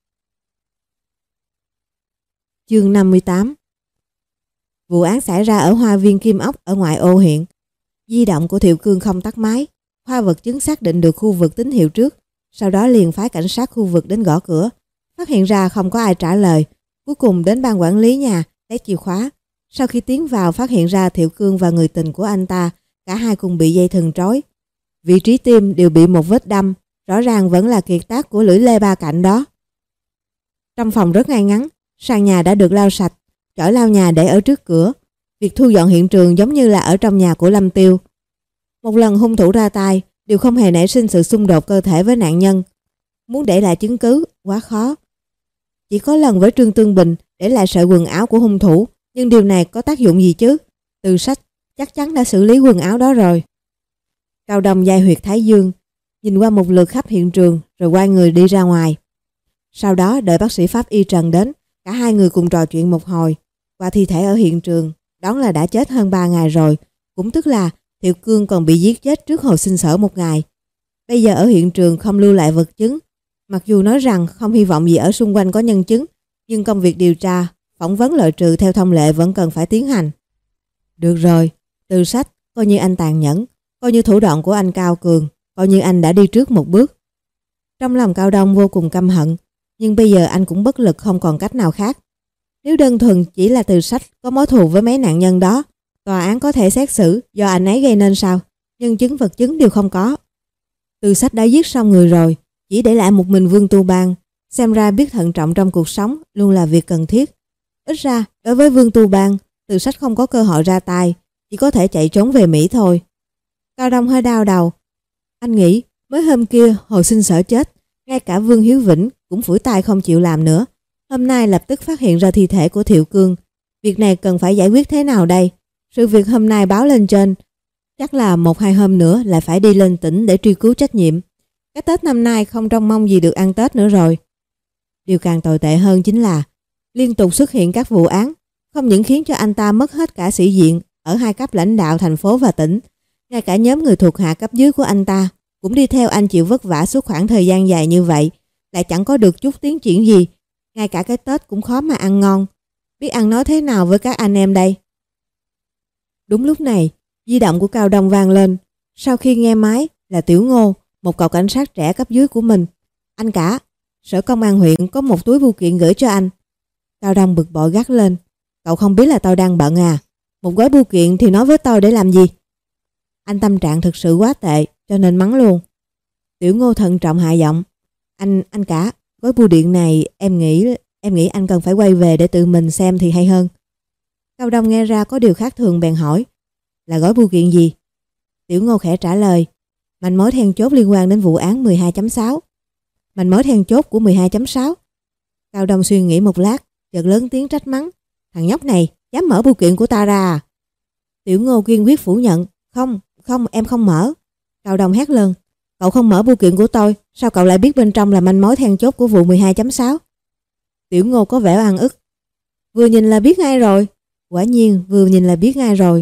[SPEAKER 1] Chương năm mươi tám. Vụ án xảy ra ở Hoa Viên Kim Ốc ở ngoại ô huyện. Di động của Thiệu Cương không tắt máy. Khoa vật chứng xác định được khu vực tín hiệu trước, sau đó liền phái cảnh sát khu vực đến gõ cửa. Phát hiện ra không có ai trả lời, cuối cùng đến ban quản lý nhà lấy chìa khóa. Sau khi tiến vào phát hiện ra Thiệu Cương và người tình của anh ta, cả hai cùng bị dây thừng trói. Vị trí tim đều bị một vết đâm, rõ ràng vẫn là kiệt tác của lưỡi lê ba cạnh đó. Trong phòng rất ngay ngắn, sàn nhà đã được lau sạch, chổi lau nhà để ở trước cửa. Việc thu dọn hiện trường giống như là ở trong nhà của Lâm Tiêu. Một lần hung thủ ra tay đều không hề nảy sinh sự xung đột cơ thể với nạn nhân. Muốn để lại chứng cứ quá khó. Chỉ có lần với Trương Tương Bình để lại sợi quần áo của hung thủ, nhưng điều này có tác dụng gì chứ? Từ Sách chắc chắn đã xử lý quần áo đó rồi. Cao Đông dai huyệt thái dương, nhìn qua một lượt khắp hiện trường rồi quay người đi ra ngoài. Sau đó đợi bác sĩ pháp y Trần đến, cả hai người cùng trò chuyện một hồi. Qua thi thể ở hiện trường, đoán là đã chết hơn ba ngày rồi, cũng tức là Thiệu Cương còn bị giết chết trước hồi sinh sở một ngày. Bây giờ ở hiện trường không lưu lại vật chứng. Mặc dù nói rằng không hy vọng gì ở xung quanh có nhân chứng, nhưng công việc điều tra, phỏng vấn loại trừ theo thông lệ vẫn cần phải tiến hành. Được rồi, Từ Sách, coi như anh tàn nhẫn, coi như thủ đoạn của anh cao cường, coi như anh đã đi trước một bước. Trong lòng Cao Đông vô cùng căm hận, nhưng bây giờ anh cũng bất lực không còn cách nào khác. Nếu đơn thuần chỉ là Từ Sách có mối thù với mấy nạn nhân đó, tòa án có thể xét xử do anh ấy gây nên sao? Nhân chứng vật chứng đều không có. Từ Sách đã giết xong người rồi, chỉ để lại một mình Vương Tu Bang. Xem ra biết thận trọng trong cuộc sống luôn là việc cần thiết. Ít ra đối với Vương Tu Bang, Từ Sách không có cơ hội ra tay, chỉ có thể chạy trốn về Mỹ thôi. Cao Đông hơi đau đầu. Anh nghĩ mới hôm kia hồi sinh sở chết, ngay cả Vương Hiếu Vĩnh cũng phủi tay không chịu làm nữa. Hôm nay lập tức phát hiện ra thi thể của Thiệu Cương. Việc này cần phải giải quyết thế nào đây? Sự việc hôm nay báo lên trên, chắc là một hai hôm nữa lại phải đi lên tỉnh để truy cứu trách nhiệm. Cái Tết năm nay không trông mong gì được ăn Tết nữa rồi. Điều càng tồi tệ hơn chính là liên tục xuất hiện các vụ án, không những khiến cho anh ta mất hết cả sĩ diện ở hai cấp lãnh đạo thành phố và tỉnh, ngay cả nhóm người thuộc hạ cấp dưới của anh ta cũng đi theo anh chịu vất vả suốt khoảng thời gian dài như vậy, lại chẳng có được chút tiến triển gì. Ngay cả cái Tết cũng khó mà ăn ngon. Biết ăn nói thế nào với các anh em đây? Đúng lúc này, di động của Cao Đông vang lên. Sau khi nghe máy là Tiểu Ngô, một cậu cảnh sát trẻ cấp dưới của mình. Anh cả, sở công an huyện có một túi bưu kiện gửi cho anh. Cao Đông bực bội gắt lên. Cậu không biết là tôi đang bận à? Một gói bưu kiện thì nói với tôi để làm gì? Anh tâm trạng thực sự quá tệ cho nên mắng luôn. Tiểu Ngô thận trọng hạ giọng. Anh, anh cả, gói bưu điện này em nghĩ em nghĩ anh cần phải quay về để tự mình xem thì hay hơn. Cao Đông nghe ra có điều khác thường bèn hỏi. Là gói bưu kiện gì? Tiểu Ngô khẽ trả lời. Manh mối then chốt liên quan đến vụ án mười hai chấm sáu. Manh mối then chốt của mười hai chấm sáu. Cao Đông suy nghĩ một lát, chợt lớn tiếng trách mắng. Thằng nhóc này dám mở bưu kiện của ta ra à? Tiểu Ngô kiên quyết phủ nhận. Không, không, em không mở. Cao Đông hét lên. Cậu không mở bưu kiện của tôi, sao cậu lại biết bên trong là manh mối then chốt của vụ mười hai chấm sáu? Tiểu Ngô có vẻ oan ức. Vừa nhìn là biết ngay rồi. Quả nhiên vừa nhìn là biết ngay rồi.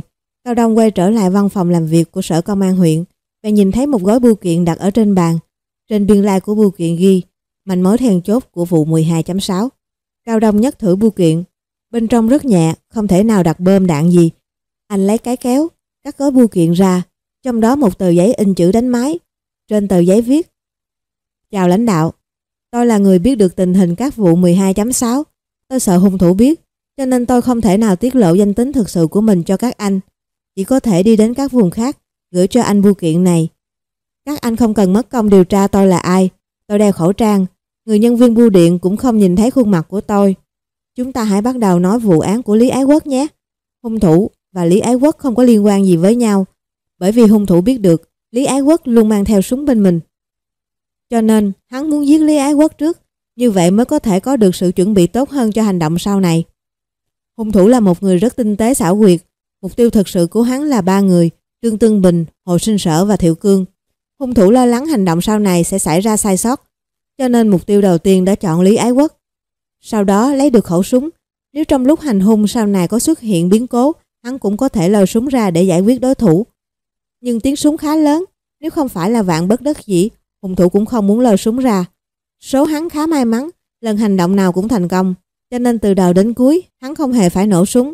[SPEAKER 1] Cao Đông quay trở lại văn phòng làm việc của sở công an huyện. Bạn nhìn thấy một gói bưu kiện đặt ở trên bàn. Trên biên lai của bưu kiện ghi manh mối then chốt của vụ mười hai chấm sáu. Cao Đông nhấc thử bưu kiện. Bên trong rất nhẹ, không thể nào đặt bơm đạn gì. Anh lấy cái kéo, cắt gói bưu kiện ra. Trong đó một tờ giấy in chữ đánh máy. Trên tờ giấy viết: Chào lãnh đạo, tôi là người biết được tình hình các vụ mười hai chấm sáu. Tôi sợ hung thủ biết, cho nên tôi không thể nào tiết lộ danh tính thực sự của mình cho các anh. Chỉ có thể đi đến các vùng khác, gửi cho anh bưu kiện này. Các anh không cần mất công điều tra tôi là ai. Tôi đeo khẩu trang. Người nhân viên bưu điện cũng không nhìn thấy khuôn mặt của tôi. Chúng ta hãy bắt đầu nói vụ án của Lý Ái Quốc nhé. Hung thủ và Lý Ái Quốc không có liên quan gì với nhau. Bởi vì hung thủ biết được Lý Ái Quốc luôn mang theo súng bên mình. Cho nên hắn muốn giết Lý Ái Quốc trước. Như vậy mới có thể có được sự chuẩn bị tốt hơn cho hành động sau này. Hung thủ là một người rất tinh tế xảo quyệt. Mục tiêu thực sự của hắn là ba người: Trương Tương Bình, Hồ Sinh Sở và Thiệu Cương. Hung thủ lo lắng hành động sau này sẽ xảy ra sai sót, cho nên mục tiêu đầu tiên đã chọn Lý Ái Quốc. Sau đó lấy được khẩu súng. Nếu trong lúc hành hung sau này có xuất hiện biến cố, hắn cũng có thể lôi súng ra để giải quyết đối thủ. Nhưng tiếng súng khá lớn, nếu không phải là vạn bất đắc dĩ, hung thủ cũng không muốn lôi súng ra. Số hắn khá may mắn, lần hành động nào cũng thành công, cho nên từ đầu đến cuối hắn không hề phải nổ súng.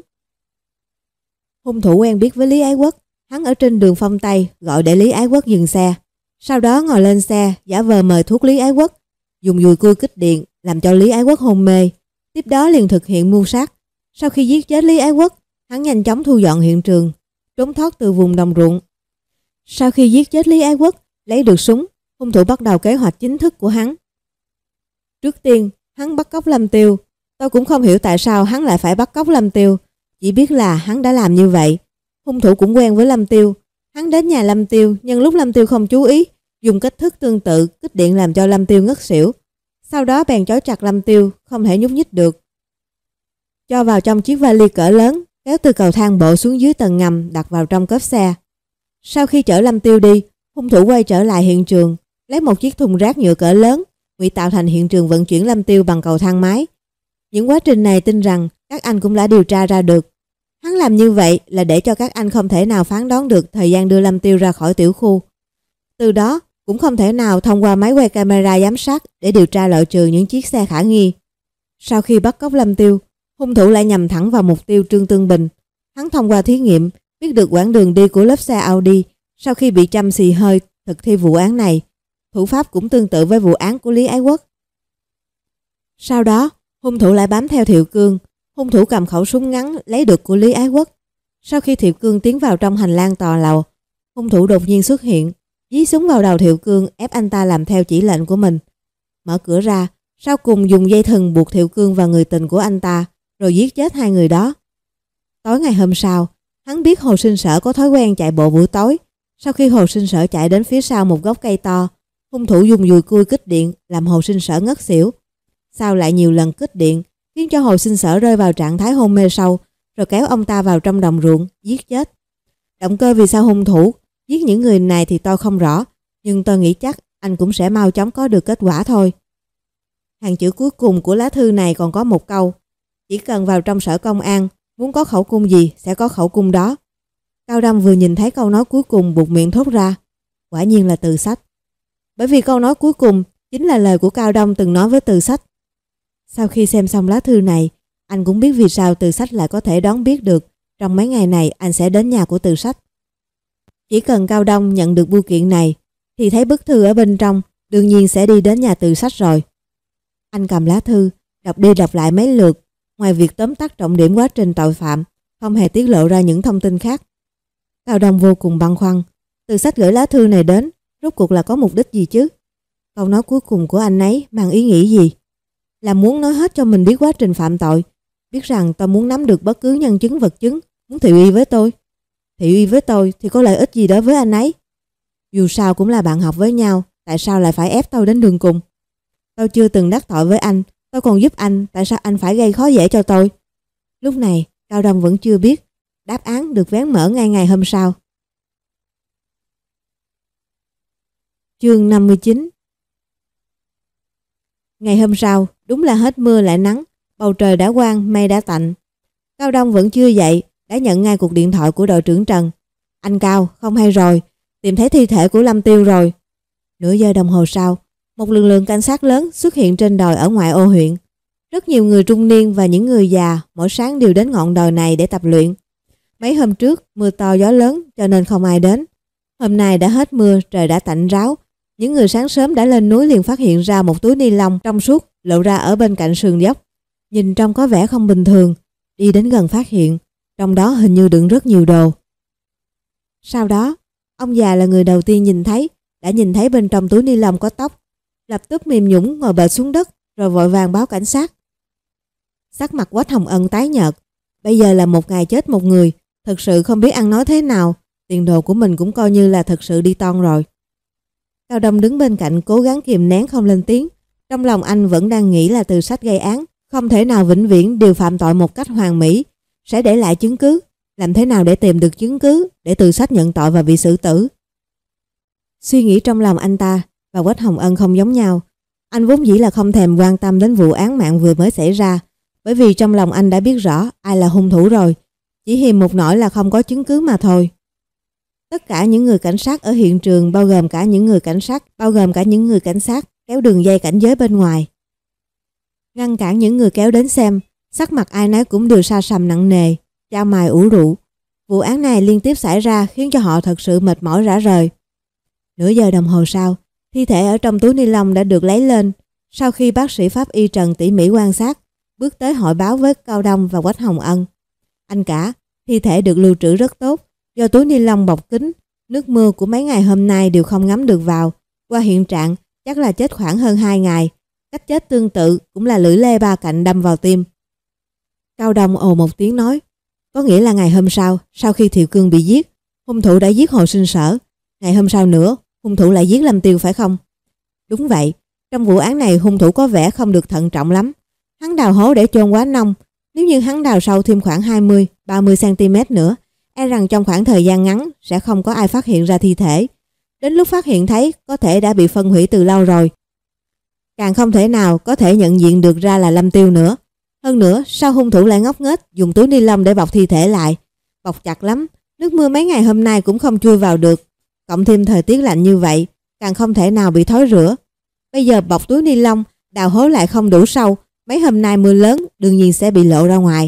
[SPEAKER 1] Hung thủ quen biết với Lý Ái Quốc, hắn ở trên đường Phong Tây gọi để Lý Ái Quốc dừng xe. Sau đó ngồi lên xe, giả vờ mời thuốc Lý Ái Quốc, dùng dùi cui kích điện làm cho Lý Ái Quốc hôn mê. Tiếp đó liền thực hiện mưu sát. Sau khi giết chết Lý Ái Quốc, hắn nhanh chóng thu dọn hiện trường, trốn thoát từ vùng đồng ruộng. Sau khi giết chết Lý Ái Quốc, lấy được súng, hung thủ bắt đầu kế hoạch chính thức của hắn. Trước tiên, hắn bắt cóc Lâm Tiêu. Tôi cũng không hiểu tại sao hắn lại phải bắt cóc Lâm Tiêu, chỉ biết là hắn đã làm như vậy. Hung thủ cũng quen với Lâm Tiêu. Hắn đến nhà Lâm Tiêu, nhân lúc Lâm Tiêu không chú ý, dùng cách thức tương tự kích điện làm cho Lâm Tiêu ngất xỉu. Sau đó bèn trói chặt Lâm Tiêu, không thể nhúc nhích được. Cho vào trong chiếc vali cỡ lớn, kéo từ cầu thang bộ xuống dưới tầng ngầm, đặt vào trong cốp xe. Sau khi chở Lâm Tiêu đi, hung thủ quay trở lại hiện trường, lấy một chiếc thùng rác nhựa cỡ lớn, ngụy tạo thành hiện trường vận chuyển Lâm Tiêu bằng cầu thang máy. Những quá trình này tin rằng các anh cũng đã điều tra ra được. Hắn làm như vậy là để cho các anh không thể nào phán đoán được thời gian đưa Lâm Tiêu ra khỏi tiểu khu. Từ đó cũng không thể nào thông qua máy quay camera giám sát để điều tra loại trừ những chiếc xe khả nghi. Sau khi bắt cóc Lâm Tiêu, hung thủ lại nhằm thẳng vào mục tiêu Trương Tương Bình. Hắn thông qua thí nghiệm biết được quãng đường đi của lớp xe Audi sau khi bị châm xì hơi thực thi vụ án này. Thủ pháp cũng tương tự với vụ án của Lý Ái Quốc. Sau đó, hung thủ lại bám theo Thiệu Cương. Hung thủ cầm khẩu súng ngắn lấy được của Lý Ái Quốc. Sau khi Thiệu Cương tiến vào trong hành lang tòa lầu, hung thủ đột nhiên xuất hiện, dí súng vào đầu Thiệu Cương, ép anh ta làm theo chỉ lệnh của mình. Mở cửa ra, sau cùng dùng dây thừng buộc Thiệu Cương và người tình của anh ta, rồi giết chết hai người đó. Tối ngày hôm sau, hắn biết Hồ Sinh Sở có thói quen chạy bộ buổi tối. Sau khi Hồ Sinh Sở chạy đến phía sau một gốc cây to, hung thủ dùng dùi cui kích điện làm Hồ Sinh Sở ngất xỉu. Sau lại nhiều lần kích điện, khiến cho Hồ Sinh Sở rơi vào trạng thái hôn mê sâu, rồi kéo ông ta vào trong đồng ruộng, giết chết. Động cơ vì sao hung thủ giết những người này thì tôi không rõ, nhưng tôi nghĩ chắc anh cũng sẽ mau chóng có được kết quả thôi. Hàng chữ cuối cùng của lá thư này còn có một câu: chỉ cần vào trong sở công an, muốn có khẩu cung gì sẽ có khẩu cung đó. Cao Đông vừa nhìn thấy câu nói cuối cùng buột miệng thốt ra, quả nhiên là Từ Sách. Bởi vì câu nói cuối cùng chính là lời của Cao Đông từng nói với Từ Sách. Sau khi xem xong lá thư này, anh cũng biết vì sao Từ Sách lại có thể đoán biết được trong mấy ngày này anh sẽ đến nhà của Từ Sách. Chỉ cần Cao Đông nhận được bưu kiện này thì thấy bức thư ở bên trong, đương nhiên sẽ đi đến nhà Từ Sách rồi. Anh cầm lá thư, đọc đi đọc lại mấy lượt, ngoài việc tóm tắt trọng điểm quá trình tội phạm, không hề tiết lộ ra những thông tin khác. Cao Đông vô cùng băn khoăn, Từ Sách gửi lá thư này đến, rốt cuộc là có mục đích gì chứ? Câu nói cuối cùng của anh ấy mang ý nghĩa gì? Là muốn nói hết cho mình biết quá trình phạm tội, biết rằng tôi muốn nắm được bất cứ nhân chứng vật chứng, muốn thị uy với tôi. Thị uy với tôi thì có lợi ích gì đối với anh ấy? Dù sao cũng là bạn học với nhau, tại sao lại phải ép tôi đến đường cùng? Tôi chưa từng đắc tội với anh, tôi còn giúp anh, tại sao anh phải gây khó dễ cho tôi? Lúc này, Cao Đông vẫn chưa biết. Đáp án được vén mở ngay ngày hôm sau. Chương năm mươi chín. Ngày hôm sau, đúng là hết mưa lại nắng, bầu trời đã quang, mây đã tạnh. Cao Đông vẫn chưa dậy, đã nhận ngay cuộc điện thoại của đội trưởng Trần. Anh Cao, không hay rồi, tìm thấy thi thể của Lâm Tiêu rồi. Nửa giờ đồng hồ sau, một lực lượng cảnh sát lớn xuất hiện trên đồi ở ngoại ô huyện. Rất nhiều người trung niên và những người già mỗi sáng đều đến ngọn đồi này để tập luyện. Mấy hôm trước mưa to gió lớn cho nên không ai đến. Hôm nay đã hết mưa, trời đã tạnh ráo. Những người sáng sớm đã lên núi liền phát hiện ra một túi ni lông trong suốt lộ ra ở bên cạnh sườn dốc. Nhìn trông có vẻ không bình thường. Đi đến gần phát hiện, trong đó hình như đựng rất nhiều đồ. Sau đó, ông già là người đầu tiên nhìn thấy, đã nhìn thấy bên trong túi ni lông có tóc. Lập tức mềm nhũn ngồi bệt xuống đất rồi vội vàng báo cảnh sát. Sắc mặt Quách Hồng Ân tái nhợt. Bây giờ là một ngày chết một người, thật sự không biết ăn nói thế nào. Tiền đồ của mình cũng coi như là thật sự đi toan rồi. Cao Đông đứng bên cạnh cố gắng kìm nén không lên tiếng. Trong lòng anh vẫn đang nghĩ là từ sách gây án không thể nào vĩnh viễn đều phạm tội một cách hoàn mỹ, sẽ để lại chứng cứ. Làm thế nào để tìm được chứng cứ để từ sách nhận tội và bị xử tử? Suy nghĩ trong lòng anh ta và Quách Hồng Ân không giống nhau. Anh vốn dĩ là không thèm quan tâm đến vụ án mạng vừa mới xảy ra, bởi vì trong lòng anh đã biết rõ ai là hung thủ rồi. Chỉ hiềm một nỗi là không có chứng cứ mà thôi. Tất cả những người cảnh sát ở hiện trường, bao gồm cả những người cảnh sát, bao gồm cả những người cảnh sát kéo đường dây cảnh giới bên ngoài, ngăn cản những người kéo đến xem. Sắc mặt ai nấy cũng đều sa sầm nặng nề, chao mày ủ rũ. Vụ án này liên tiếp xảy ra khiến cho họ thật sự mệt mỏi rã rời. Nửa giờ đồng hồ sau, thi thể ở trong túi ni lông đã được lấy lên. Sau khi bác sĩ pháp y Trần tỉ mỉ quan sát, bước tới hội báo với Cao Đông và Quách Hồng Ân. Anh cả, thi thể được lưu trữ rất tốt, do túi ni lông bọc kín, nước mưa của mấy ngày hôm nay đều không ngấm được vào. Qua hiện trạng, chắc là chết khoảng hơn hai ngày. Cách chết tương tự cũng là lưỡi lê ba cạnh đâm vào tim. Cao Đông ồ một tiếng nói, có nghĩa là ngày hôm sau, sau khi Thiệu Cương bị giết, hung thủ đã giết Hồ Sinh Sở. Ngày hôm sau nữa, hung thủ lại giết Lâm Tiêu phải không? Đúng vậy, trong vụ án này hung thủ có vẻ không được thận trọng lắm. Hắn đào hố để chôn quá nông. Nếu như hắn đào sâu thêm khoảng hai mươi đến ba mươi xăng ti mét nữa, e rằng trong khoảng thời gian ngắn sẽ không có ai phát hiện ra thi thể. Đến lúc phát hiện thấy có thể đã bị phân hủy từ lâu rồi. Càng không thể nào có thể nhận diện được ra là Lâm Tiêu nữa. Hơn nữa, sao hung thủ lại ngốc nghếch dùng túi ni lông để bọc thi thể lại? Bọc chặt lắm, nước mưa mấy ngày hôm nay cũng không chui vào được. Cộng thêm thời tiết lạnh như vậy, càng không thể nào bị thối rữa. Bây giờ bọc túi ni lông, đào hố lại không đủ sâu, mấy hôm nay mưa lớn đương nhiên sẽ bị lộ ra ngoài.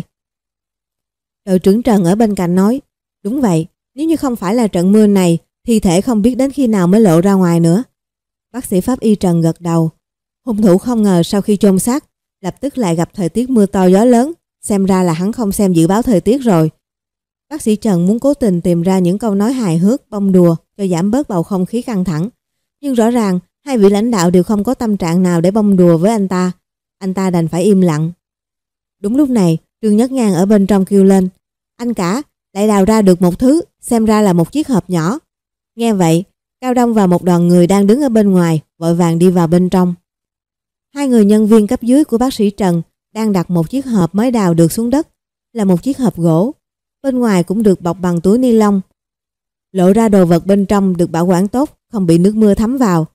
[SPEAKER 1] Đội trưởng Trần ở bên cạnh nói, đúng vậy, nếu như không phải là trận mưa này, thi thể không biết đến khi nào mới lộ ra ngoài nữa. Bác sĩ pháp y Trần gật đầu. Hung thủ không ngờ sau khi chôn xác, lập tức lại gặp thời tiết mưa to gió lớn, xem ra là hắn không xem dự báo thời tiết rồi. Bác sĩ Trần muốn cố tình tìm ra những câu nói hài hước, bông đùa cho giảm bớt bầu không khí căng thẳng. Nhưng rõ ràng, hai vị lãnh đạo đều không có tâm trạng nào để bông đùa với anh ta. Anh ta đành phải im lặng. Đúng lúc này, Trương Nhất Ngang ở bên trong kêu lên, anh cả, lại đào ra được một thứ, xem ra là một chiếc hộp nhỏ. Nghe vậy, Cao Đông và một đoàn người đang đứng ở bên ngoài vội vàng đi vào bên trong. Hai người nhân viên cấp dưới của bác sĩ Trần đang đặt một chiếc hộp mới đào được xuống đất, là một chiếc hộp gỗ. Bên ngoài cũng được bọc bằng túi ni lông. Lộ ra đồ vật bên trong được bảo quản tốt, không bị nước mưa thấm vào.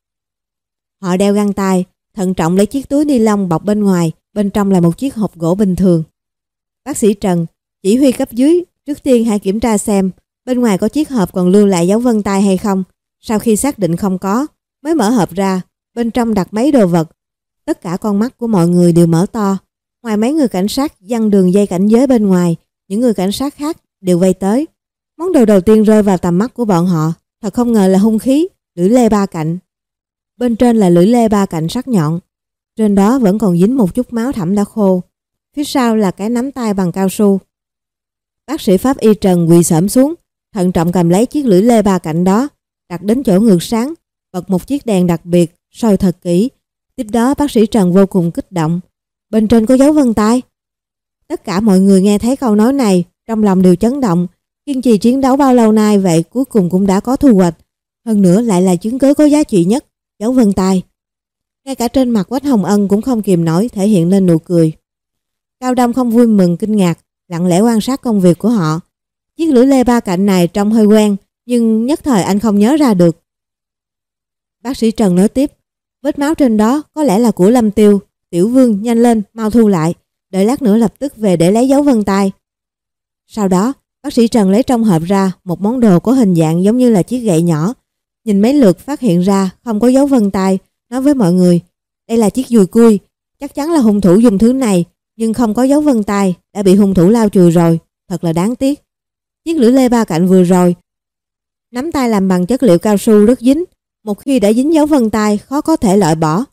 [SPEAKER 1] Họ đeo găng tay, thận trọng lấy chiếc túi ni lông bọc bên ngoài, bên trong là một chiếc hộp gỗ bình thường. Bác sĩ Trần chỉ huy cấp dưới trước tiên hãy kiểm tra xem bên ngoài có chiếc hộp còn lưu lại dấu vân tay hay không. Sau khi xác định không có, mới mở hộp ra, bên trong đặt mấy đồ vật. Tất cả con mắt của mọi người đều mở to. Ngoài mấy người cảnh sát giăng đường dây cảnh giới bên ngoài, những người cảnh sát khác đều vây tới. Món đồ đầu tiên rơi vào tầm mắt của bọn họ, thật không ngờ là hung khí, lưỡi lê ba cạnh. Bên trên là lưỡi lê ba cạnh sắc nhọn. Trên đó vẫn còn dính một chút máu thẫm đã khô. Phía sau là cái nắm tay bằng cao su. Bác sĩ pháp y Trần quỳ xổm xuống, thận trọng cầm lấy chiếc lưỡi lê ba cạnh đó, đặt đến chỗ ngược sáng, bật một chiếc đèn đặc biệt, soi thật kỹ. Tiếp đó bác sĩ Trần vô cùng kích động. Bên trên có dấu vân tay. Tất cả mọi người nghe thấy câu nói này, trong lòng đều chấn động. Kiên trì chiến đấu bao lâu nay vậy cuối cùng cũng đã có thu hoạch. Hơn nữa lại là chứng cứ có giá trị nhất, dấu vân tay. Ngay cả trên mặt Quách Hồng Ân cũng không kìm nổi thể hiện lên nụ cười. Cao Đông không vui mừng kinh ngạc, lặng lẽ quan sát công việc của họ. Chiếc lưỡi lê ba cạnh này trông hơi quen, nhưng nhất thời anh không nhớ ra được. Bác sĩ Trần nói tiếp, vết máu trên đó có lẽ là của Lâm Tiêu. Tiểu Vương, nhanh lên, mau thu lại, đợi lát nữa lập tức về để lấy dấu vân tay. Sau đó, Bác sĩ Trần lấy trong hộp ra một món đồ có hình dạng giống như là chiếc gậy nhỏ. Nhìn mấy lượt phát hiện ra không có dấu vân tay, nói với mọi người, đây là chiếc dùi cui, chắc chắn là hung thủ dùng thứ này, nhưng không có dấu vân tay, đã bị hung thủ lau chùi rồi, thật là đáng tiếc. Chiếc lưỡi lê ba cạnh vừa rồi, nắm tay làm bằng chất liệu cao su rất dính, một khi đã dính dấu vân tay khó có thể loại bỏ.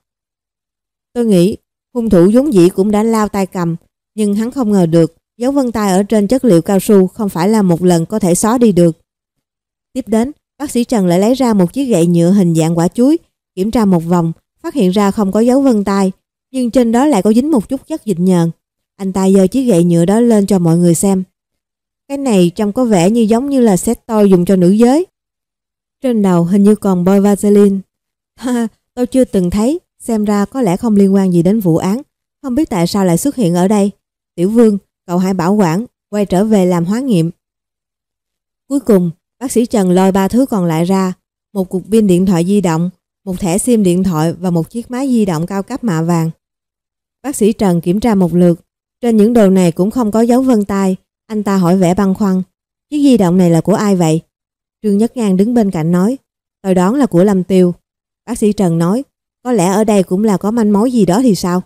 [SPEAKER 1] Tôi nghĩ hung thủ vốn dĩ cũng đã lau tay cầm, nhưng hắn không ngờ được dấu vân tay ở trên chất liệu cao su không phải là một lần có thể xóa đi được. Tiếp đến, bác sĩ Trần lại lấy ra một chiếc gậy nhựa hình dạng quả chuối, kiểm tra một vòng, phát hiện ra không có dấu vân tay, nhưng trên đó lại có dính một chút chất dịch nhờn. Anh ta giơ chiếc gậy nhựa đó lên cho mọi người xem. Cái này trông có vẻ như giống như là set toy dùng cho nữ giới. Trên đầu hình như còn bôi Vaseline. Ha, tôi chưa từng thấy, xem ra có lẽ không liên quan gì đến vụ án. Không biết tại sao lại xuất hiện ở đây. Tiểu Vương, cậu hãy bảo quản, quay trở về làm hóa nghiệm. Cuối cùng, bác sĩ Trần lôi ba thứ còn lại ra. Một cục pin điện thoại di động, một thẻ sim điện thoại và một chiếc máy di động cao cấp mạ vàng. Bác sĩ Trần kiểm tra một lượt. Trên những đồ này cũng không có dấu vân tay. Anh ta hỏi vẻ băn khoăn. Chiếc di động này là của ai vậy? Trương Nhất Ngang đứng bên cạnh nói. Tôi đoán là của Lâm Tiêu. Bác sĩ Trần nói. Có lẽ ở đây cũng là có manh mối gì đó thì sao?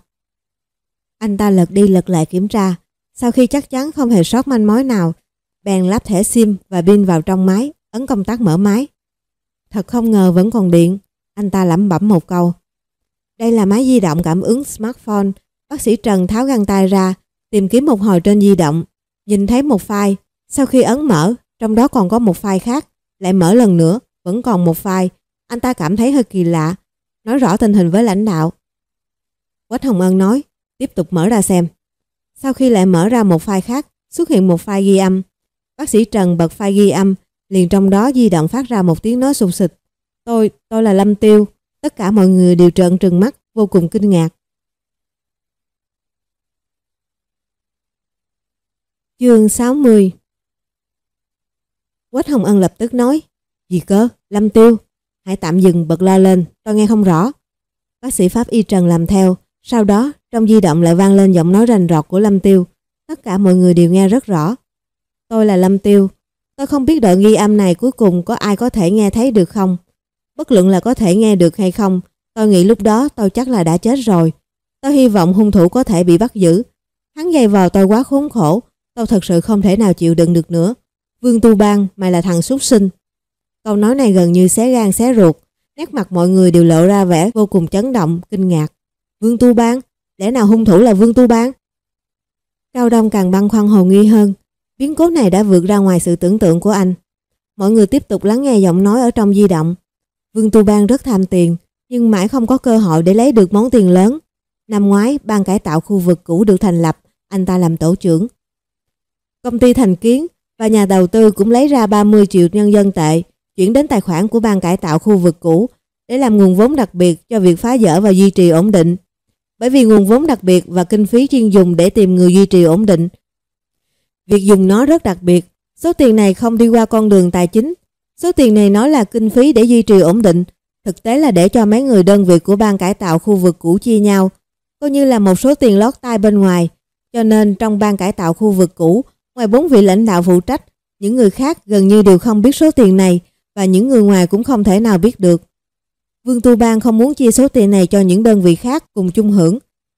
[SPEAKER 1] Anh ta lật đi lật lại kiểm tra. Sau khi chắc chắn không hề sót manh mối nào, bèn lắp thẻ sim và pin vào trong máy, ấn công tắc mở máy. Thật không ngờ vẫn còn điện. Anh ta lẩm bẩm một câu. Đây là máy di động cảm ứng smartphone. Bác sĩ Trần tháo găng tay ra, tìm kiếm một hồi trên di động, nhìn thấy một file. Sau khi ấn mở, trong đó còn có một file khác, lại mở lần nữa, vẫn còn một file. Anh ta cảm thấy hơi kỳ lạ, nói rõ tình hình với lãnh đạo. Quách Hồng Ân nói, tiếp tục mở ra xem. Sau khi lại mở ra một file khác, xuất hiện một file ghi âm. Bác sĩ Trần bật file ghi âm, liền trong đó di động phát ra một tiếng nói sụt sịt. Tôi, tôi là Lâm Tiêu. Tất cả mọi người đều trợn trừng mắt, vô cùng kinh ngạc. Chương sáu mươi. Quách Hồng Ân lập tức nói, gì cơ, Lâm Tiêu, hãy tạm dừng bật loa lên, tôi nghe không rõ. Bác sĩ pháp y Trần làm theo, sau đó trong di động lại vang lên giọng nói rành rọt của Lâm Tiêu. Tất cả mọi người đều nghe rất rõ. Tôi là Lâm Tiêu, tôi không biết đoạn ghi âm này cuối cùng có ai có thể nghe thấy được không. Bất luận là có thể nghe được hay không, tôi nghĩ lúc đó tôi chắc là đã chết rồi. Tôi hy vọng hung thủ có thể bị bắt giữ. Hắn dày vò tôi quá khốn khổ, tôi thật sự không thể nào chịu đựng được nữa. Vương Tu Bang, mày là thằng súc sinh. Câu nói này gần như xé gan xé ruột. Nét mặt mọi người đều lộ ra vẻ vô cùng chấn động, kinh ngạc. Vương Tu Bang? Lẽ nào hung thủ là Vương Tu Bang? Cao Đông càng băn khoăn hồ nghi hơn. Biến cố này đã vượt ra ngoài sự tưởng tượng của anh. Mọi người tiếp tục lắng nghe giọng nói ở trong di động. Vương Tu Bang rất tham tiền, nhưng mãi không có cơ hội để lấy được món tiền lớn. Năm ngoái, ban cải tạo khu vực cũ được thành lập, anh ta làm tổ trưởng. Công ty Thành Kiến và nhà đầu tư cũng lấy ra ba mươi triệu nhân dân tệ, chuyển đến tài khoản của ban cải tạo khu vực cũ để làm nguồn vốn đặc biệt cho việc phá dỡ và duy trì ổn định. Bởi vì nguồn vốn đặc biệt và kinh phí chuyên dùng để tìm người duy trì ổn định. Việc dùng nó rất đặc biệt, số tiền này không đi qua con đường tài chính. Số tiền này nói là kinh phí để duy trì ổn định, thực tế là để cho mấy người đơn vị của ban cải tạo khu vực cũ chia nhau, coi như là một số tiền lót tay bên ngoài. Cho nên trong ban cải tạo khu vực cũ, ngoài bốn vị lãnh đạo phụ trách, những người khác gần như đều không biết số tiền này và những người ngoài cũng không thể nào biết được. Vương Tu Bang không muốn chia số tiền này cho những đơn vị khác cùng chung hưởng.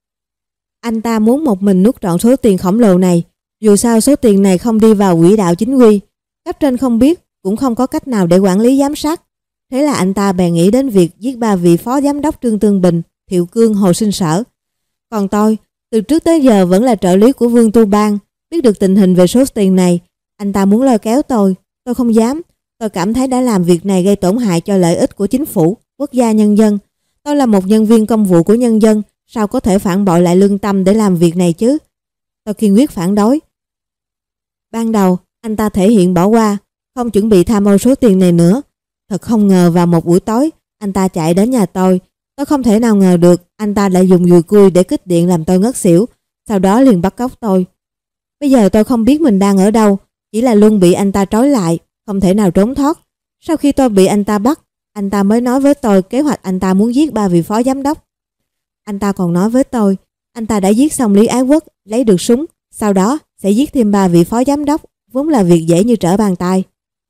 [SPEAKER 1] Anh ta muốn một mình nuốt trọn số tiền khổng lồ này, dù sao số tiền này không đi vào quỹ đạo chính quy, cấp trên không biết, cũng không có cách nào để quản lý giám sát. Thế là anh ta bèn nghĩ đến việc giết ba vị phó giám đốc Trương Tương Bình, Thiệu Cương, Hồ Sinh Sở. Còn tôi, từ trước tới giờ vẫn là trợ lý của Vương Tu Bang, biết được tình hình về số tiền này, anh ta muốn lôi kéo tôi, tôi không dám. Tôi cảm thấy đã làm việc này gây tổn hại cho lợi ích của chính phủ, quốc gia, nhân dân. Tôi là một nhân viên công vụ của nhân dân, sao có thể phản bội lại lương tâm để làm việc này chứ? Tôi kiên quyết phản đối. Ban đầu, anh ta thể hiện bỏ qua, không chuẩn bị tham ô số tiền này nữa. Thật không ngờ vào một buổi tối, anh ta chạy đến nhà tôi. Tôi không thể nào ngờ được anh ta lại dùng dùi cui để kích điện làm tôi ngất xỉu, sau đó liền bắt cóc tôi. Bây giờ tôi không biết mình đang ở đâu, chỉ là luôn bị anh ta trói lại, không thể nào trốn thoát. Sau khi tôi bị anh ta bắt, anh ta mới nói với tôi kế hoạch anh ta muốn giết ba vị phó giám đốc. Anh ta còn nói với tôi, anh ta đã giết xong Lý Ái Quốc, lấy được súng, sau đó sẽ giết thêm ba vị phó giám đốc vốn là việc dễ như trở bàn tay.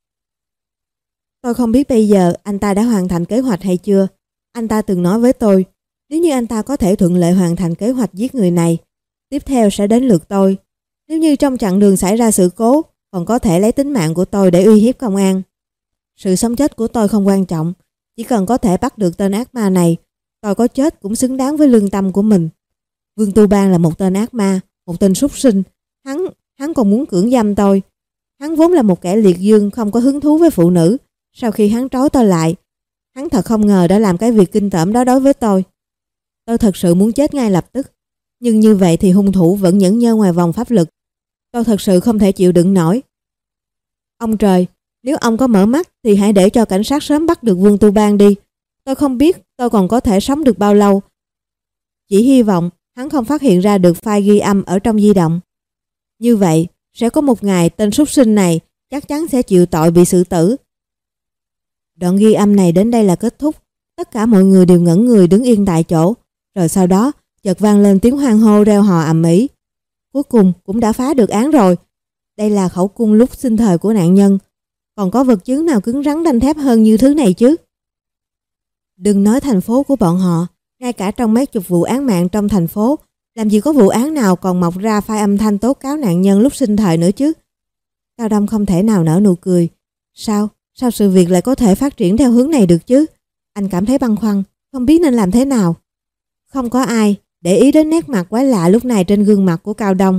[SPEAKER 1] Tôi không biết bây giờ anh ta đã hoàn thành kế hoạch hay chưa. Anh ta từng nói với tôi, nếu như anh ta có thể thuận lợi hoàn thành kế hoạch giết người này, tiếp theo sẽ đến lượt tôi. Nếu như trong chặng đường xảy ra sự cố, còn có thể lấy tính mạng của tôi để uy hiếp công an. Sự sống chết của tôi không quan trọng, chỉ cần có thể bắt được tên ác ma này, tôi có chết cũng xứng đáng với lương tâm của mình. Vương Tu Bang là một tên ác ma, một tên súc sinh. Hắn, hắn còn muốn cưỡng dâm tôi. Hắn vốn là một kẻ liệt dương không có hứng thú với phụ nữ. Sau khi hắn trói tôi lại, hắn thật không ngờ đã làm cái việc kinh tởm đó đối với tôi. Tôi thật sự muốn chết ngay lập tức. Nhưng như vậy thì hung thủ vẫn nhẫn nhơ ngoài vòng pháp luật. Tôi thật sự không thể chịu đựng nổi. Ông trời, nếu ông có mở mắt thì hãy để cho cảnh sát sớm bắt được Vương Tu Bang đi. Tôi không biết tôi còn có thể sống được bao lâu. Chỉ hy vọng hắn không phát hiện ra được file ghi âm ở trong di động. Như vậy, sẽ có một ngày tên súc sinh này chắc chắn sẽ chịu tội bị xử tử. Đoạn ghi âm này đến đây là kết thúc. Tất cả mọi người đều ngẩn người đứng yên tại chỗ. Rồi sau đó, chợt vang lên tiếng hoan hô reo hò ầm ĩ. Cuối cùng cũng đã phá được án rồi. Đây là khẩu cung lúc sinh thời của nạn nhân. Còn có vật chứng nào cứng rắn đanh thép hơn như thứ này chứ? Đừng nói thành phố của bọn họ, ngay cả trong mấy chục vụ án mạng trong thành phố, làm gì có vụ án nào còn mọc ra file âm thanh tố cáo nạn nhân lúc sinh thời nữa chứ? Cao Đông không thể nào nở nụ cười. Sao? Sao sự việc lại có thể phát triển theo hướng này được chứ? Anh cảm thấy băn khoăn, không biết nên làm thế nào. Không có ai để ý đến nét mặt quái lạ lúc này trên gương mặt của Cao Đông.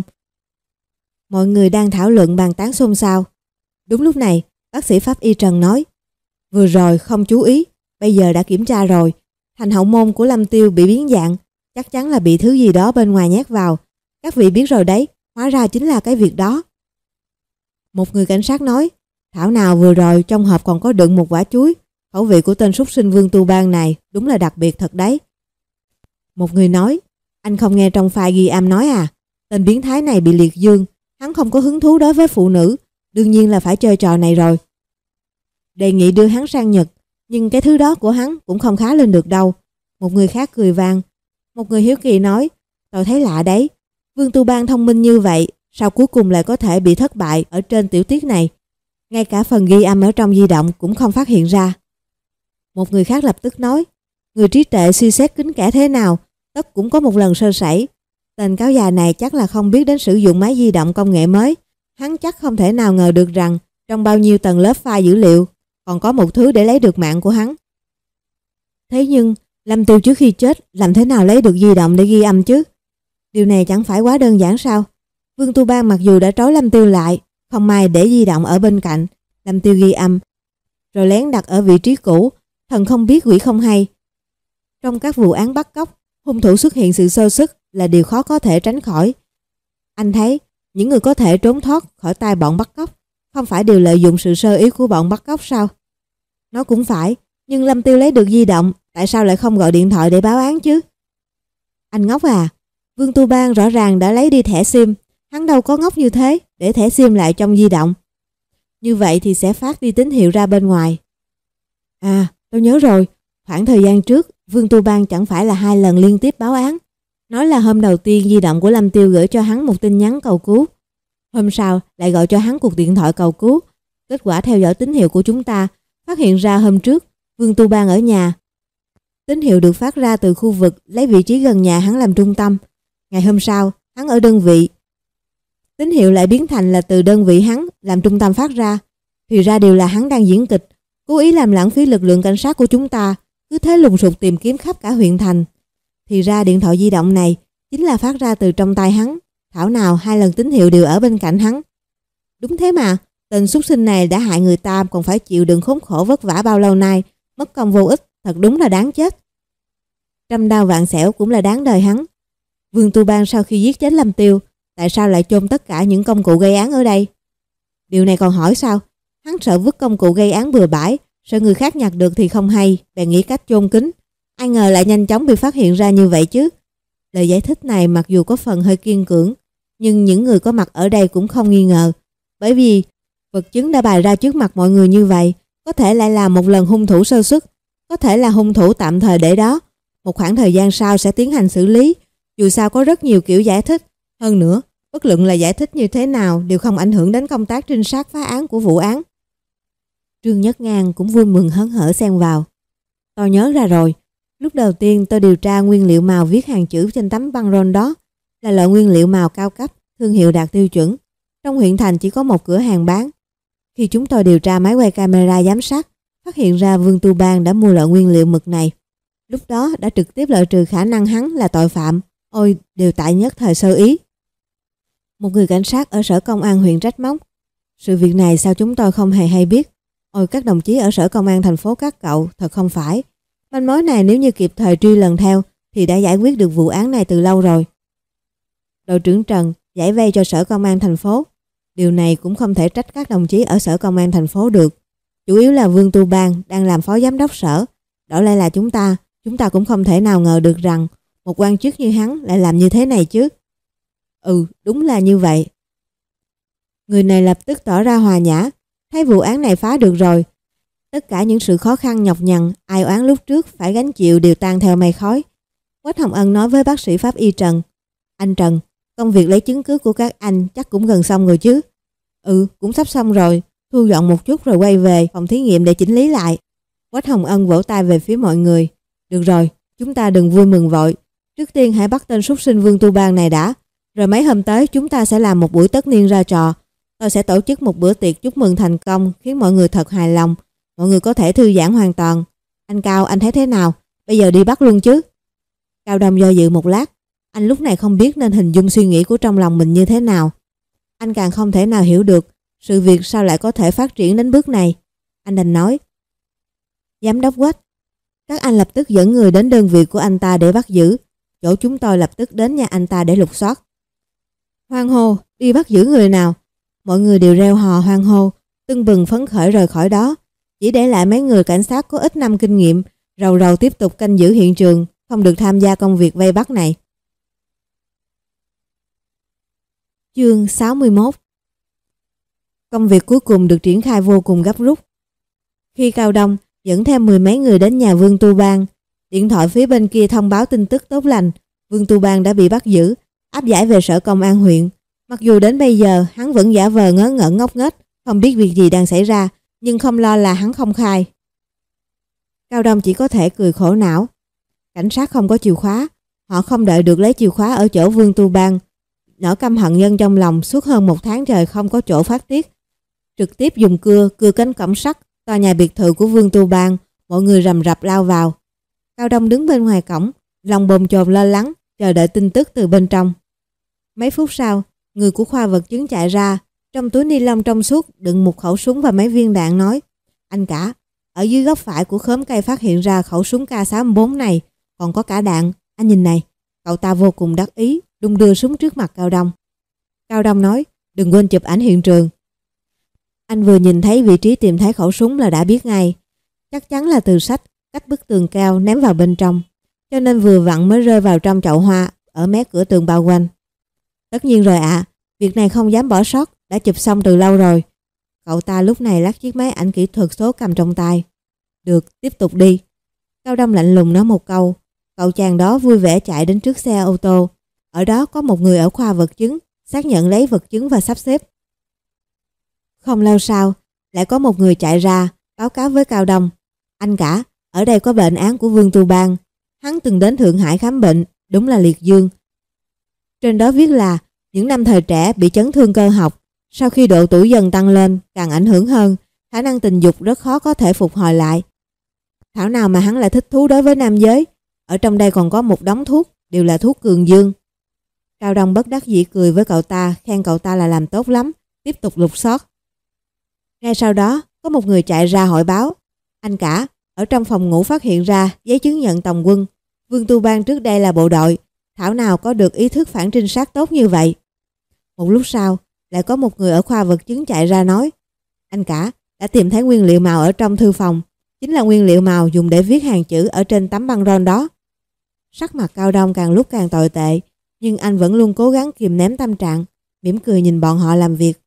[SPEAKER 1] Mọi người đang thảo luận bàn tán xôn xao. Đúng lúc này, bác sĩ pháp y Trần nói, vừa rồi không chú ý, bây giờ đã kiểm tra rồi. Thành hậu môn của Lâm Tiêu bị biến dạng, chắc chắn là bị thứ gì đó bên ngoài nhét vào. Các vị biết rồi đấy, hóa ra chính là cái việc đó. Một người cảnh sát nói, thảo nào vừa rồi trong hộp còn có đựng một quả chuối. Khẩu vị của tên súc sinh Vương Tu Bang này đúng là đặc biệt thật đấy. Một người nói, anh không nghe trong file ghi âm nói à, tên biến thái này bị liệt dương, hắn không có hứng thú đối với phụ nữ, đương nhiên là phải chơi trò này rồi. Đề nghị đưa hắn sang Nhật, nhưng cái thứ đó của hắn cũng không khá lên được đâu. Một người khác cười vang. Một người hiếu kỳ nói, tôi thấy lạ đấy, Vương Tu Bang thông minh như vậy, sao cuối cùng lại có thể bị thất bại ở trên tiểu tiết này? Ngay cả phần ghi âm ở trong di động cũng không phát hiện ra. Một người khác lập tức nói, người trí tuệ suy xét kín kẽ thế nào, tất cũng có một lần sơ sẩy. Tên cáo già này chắc là không biết đến sử dụng máy di động công nghệ mới. Hắn chắc không thể nào ngờ được rằng trong bao nhiêu tầng lớp file dữ liệu còn có một thứ để lấy được mạng của hắn. Thế nhưng Lâm Tiêu trước khi chết làm thế nào lấy được di động để ghi âm chứ? Điều này chẳng phải quá đơn giản sao? Vương Tu Bang mặc dù đã trói Lâm Tiêu lại, không may để di động ở bên cạnh, Lâm Tiêu ghi âm, rồi lén đặt ở vị trí cũ, thần không biết quỷ không hay. Trong các vụ án bắt cóc, hung thủ xuất hiện sự sơ suất là điều khó có thể tránh khỏi. Anh thấy, những người có thể trốn thoát khỏi tay bọn bắt cóc, không phải đều lợi dụng sự sơ ý của bọn bắt cóc sao? Nó cũng phải, nhưng Lâm Tiêu lấy được di động, tại sao lại không gọi điện thoại để báo án chứ? Anh ngốc à, Vương Tu Bang rõ ràng đã lấy đi thẻ SIM, hắn đâu có ngốc như thế, để thẻ SIM lại trong di động. Như vậy thì sẽ phát đi tín hiệu ra bên ngoài. À, tôi nhớ rồi, khoảng thời gian trước, Vương Tu Bang chẳng phải là hai lần liên tiếp báo án. Nói là hôm đầu tiên di động của Lâm Tiêu gửi cho hắn một tin nhắn cầu cứu. Hôm sau lại gọi cho hắn cuộc điện thoại cầu cứu. Kết quả theo dõi tín hiệu của chúng ta, phát hiện ra hôm trước, Vương Tu Bang ở nhà. Tín hiệu được phát ra từ khu vực lấy vị trí gần nhà hắn làm trung tâm. Ngày hôm sau, hắn ở đơn vị. Tín hiệu lại biến thành là từ đơn vị hắn làm trung tâm phát ra. Thì ra đều là hắn đang diễn kịch, cố ý làm lãng phí lực lượng cảnh sát của chúng ta, cứ thế lùng sục tìm kiếm khắp cả huyện thành. Thì ra điện thoại di động này chính là phát ra từ trong tay hắn. Thảo nào hai lần tín hiệu đều ở bên cạnh hắn. Đúng thế mà, tên súc sinh này đã hại người ta còn phải chịu đựng khốn khổ vất vả bao lâu nay, mất công vô ích, thật đúng là đáng chết. Trăm đao vạn xẻo cũng là đáng đời hắn. Vương Tu Bang sau khi giết chết Lâm Tiêu, tại sao lại chôn tất cả những công cụ gây án ở đây? Điều này còn hỏi sao? Hắn sợ vứt công cụ gây án bừa bãi, sợ người khác nhặt được thì không hay, bèn nghĩ cách chôn kín. Ai ngờ lại nhanh chóng bị phát hiện ra như vậy chứ. Lời giải thích này mặc dù có phần hơi kiên cưỡng, nhưng những người có mặt ở đây cũng không nghi ngờ. Bởi vì vật chứng đã bày ra trước mặt mọi người như vậy, có thể lại là một lần hung thủ sơ suất, có thể là hung thủ tạm thời để đó. Một khoảng thời gian sau sẽ tiến hành xử lý, dù sao có rất nhiều kiểu giải thích. Hơn nữa, Bất luận là giải thích như thế nào đều không ảnh hưởng đến công tác trinh sát phá án của vụ án. Trương Nhất Ngang cũng vui mừng hớn hở xen vào. Tôi nhớ ra rồi, lúc đầu tiên tôi điều tra nguyên liệu màu viết hàng chữ trên tấm băng rôn đó là loại nguyên liệu màu cao cấp, thương hiệu đạt tiêu chuẩn. Trong huyện thành chỉ có một cửa hàng bán. Khi chúng tôi điều tra máy quay camera giám sát, phát hiện ra Vương Tu Bang đã mua loại nguyên liệu mực này. Lúc đó đã trực tiếp loại trừ khả năng hắn là tội phạm. Ôi, đều tại nhất thời sơ ý. Một người cảnh sát ở sở công an huyện trách móc. Sự việc này sao chúng tôi không hề hay biết? Ôi, các đồng chí ở sở công an thành phố các cậu, thật không phải. Manh mối này nếu như kịp thời truy lần theo thì đã giải quyết được vụ án này từ lâu rồi. Đội trưởng Trần giải vây cho sở công an thành phố. Điều này cũng không thể trách các đồng chí ở sở công an thành phố được. Chủ yếu là Vương Tu Bang đang làm phó giám đốc sở. Đổi lại là chúng ta, chúng ta cũng không thể nào ngờ được rằng một quan chức như hắn lại làm như thế này chứ. Ừ, đúng là như vậy. Người này lập tức tỏ ra hòa nhã. Thấy vụ án này phá được rồi. Tất cả những sự khó khăn nhọc nhằn, ai oán lúc trước phải gánh chịu đều tan theo mây khói. Quách Hồng Ân nói với bác sĩ pháp y Trần. Anh Trần, công việc lấy chứng cứ của các anh chắc cũng gần xong rồi chứ? Ừ, cũng sắp xong rồi. Thu dọn một chút rồi quay về phòng thí nghiệm để chỉnh lý lại. Quách Hồng Ân vỗ tay về phía mọi người. Được rồi, chúng ta đừng vui mừng vội. Trước tiên hãy bắt tên súc sinh Vương Tu Bang này đã. Rồi mấy hôm tới chúng ta sẽ làm một buổi tất niên ra trò. Tôi sẽ tổ chức một bữa tiệc chúc mừng thành công, khiến mọi người thật hài lòng. Mọi người có thể thư giãn hoàn toàn. Anh Cao, anh thấy thế nào? Bây giờ đi bắt luôn chứ? Cao Đông do dự một lát. Anh lúc này không biết nên hình dung suy nghĩ của trong lòng mình như thế nào. Anh càng không thể nào hiểu được sự việc sao lại có thể phát triển đến bước này. Anh đành nói. Giám đốc Quách, các anh lập tức dẫn người đến đơn vị của anh ta để bắt giữ. Chỗ chúng tôi lập tức đến nhà anh ta để lục soát. Hoan hô, đi bắt giữ người nào? Mọi người đều reo hò hoan hô, tưng bừng phấn khởi rời khỏi đó. Chỉ để lại mấy người cảnh sát có ít năm kinh nghiệm, rầu rầu tiếp tục canh giữ hiện trường, không được tham gia công việc vây bắt này. Chương sáu mươi mốt. Công việc cuối cùng được triển khai vô cùng gấp rút. Khi Cao Đông dẫn theo mười mấy người đến nhà Vương Tu Bang, điện thoại phía bên kia thông báo tin tức tốt lành, Vương Tu Bang đã bị bắt giữ, áp giải về sở công an huyện. Mặc dù đến bây giờ hắn vẫn giả vờ ngớ ngẩn ngốc nghếch, không biết việc gì đang xảy ra, nhưng không lo là hắn không khai. Cao Đông chỉ có thể cười khổ não. Cảnh sát không có chìa khóa, họ không đợi được lấy chìa khóa ở chỗ Vương Tu Bang. Nỗi căm hận nhân trong lòng suốt hơn một tháng trời không có chỗ phát tiết. Trực tiếp dùng cưa cưa cánh cổng sắt tòa nhà biệt thự của Vương Tu Bang, mọi người rầm rập lao vào. Cao Đông đứng bên ngoài cổng, lòng bồn chồn lo lắng, chờ đợi tin tức từ bên trong. Mấy phút sau, người của khoa vật chứng chạy ra, trong túi ni lông trong suốt đựng một khẩu súng và mấy viên đạn nói: Anh cả, ở dưới góc phải của khóm cây phát hiện ra khẩu súng K sáu bốn này, còn có cả đạn, anh nhìn này. Cậu ta vô cùng đắc ý, đung đưa súng trước mặt Cao Đông. Cao Đông nói: Đừng quên chụp ảnh hiện trường. Anh vừa nhìn thấy vị trí tìm thấy khẩu súng là đã biết ngay, chắc chắn là từ sách cách bức tường cao ném vào bên trong, cho nên vừa vặn mới rơi vào trong chậu hoa ở mé cửa tường bao quanh. Tất nhiên rồi ạ, à, việc này không dám bỏ sót, đã chụp xong từ lâu rồi. Cậu ta lúc này lắc chiếc máy ảnh kỹ thuật số cầm trong tay. Được, tiếp tục đi. Cao Đông lạnh lùng nói một câu. Cậu chàng đó vui vẻ chạy đến trước xe ô tô. Ở đó có một người ở khoa vật chứng, xác nhận lấy vật chứng và sắp xếp. Không lâu sau, lại có một người chạy ra, báo cáo với Cao Đông. Anh cả, ở đây có bệnh án của Vương Tu Bang. Hắn từng đến Thượng Hải khám bệnh, đúng là liệt dương. Trên đó viết là những năm thời trẻ bị chấn thương cơ học, sau khi độ tuổi dần tăng lên càng ảnh hưởng hơn, khả năng tình dục rất khó có thể phục hồi lại. Thảo nào mà hắn lại thích thú đối với nam giới. Ở trong đây còn có một đống thuốc, đều là thuốc cường dương. Cao Đông bất đắc dĩ cười với cậu ta, khen cậu ta là làm tốt lắm, tiếp tục lục soát. Ngay sau đó, có một người chạy ra hội báo. Anh cả, ở trong phòng ngủ phát hiện ra giấy chứng nhận tòng quân. Vương Tu Bang trước đây là bộ đội, thảo nào có được ý thức phản trinh sát tốt như vậy. Một lúc sau, lại có một người ở khoa vật chứng chạy ra nói: Anh cả, đã tìm thấy nguyên liệu màu ở trong thư phòng, chính là nguyên liệu màu dùng để viết hàng chữ ở trên tấm băng rôn đó. Sắc mặt Cao Đông càng lúc càng tồi tệ, nhưng anh vẫn luôn cố gắng kìm nén tâm trạng, mỉm cười nhìn bọn họ làm việc.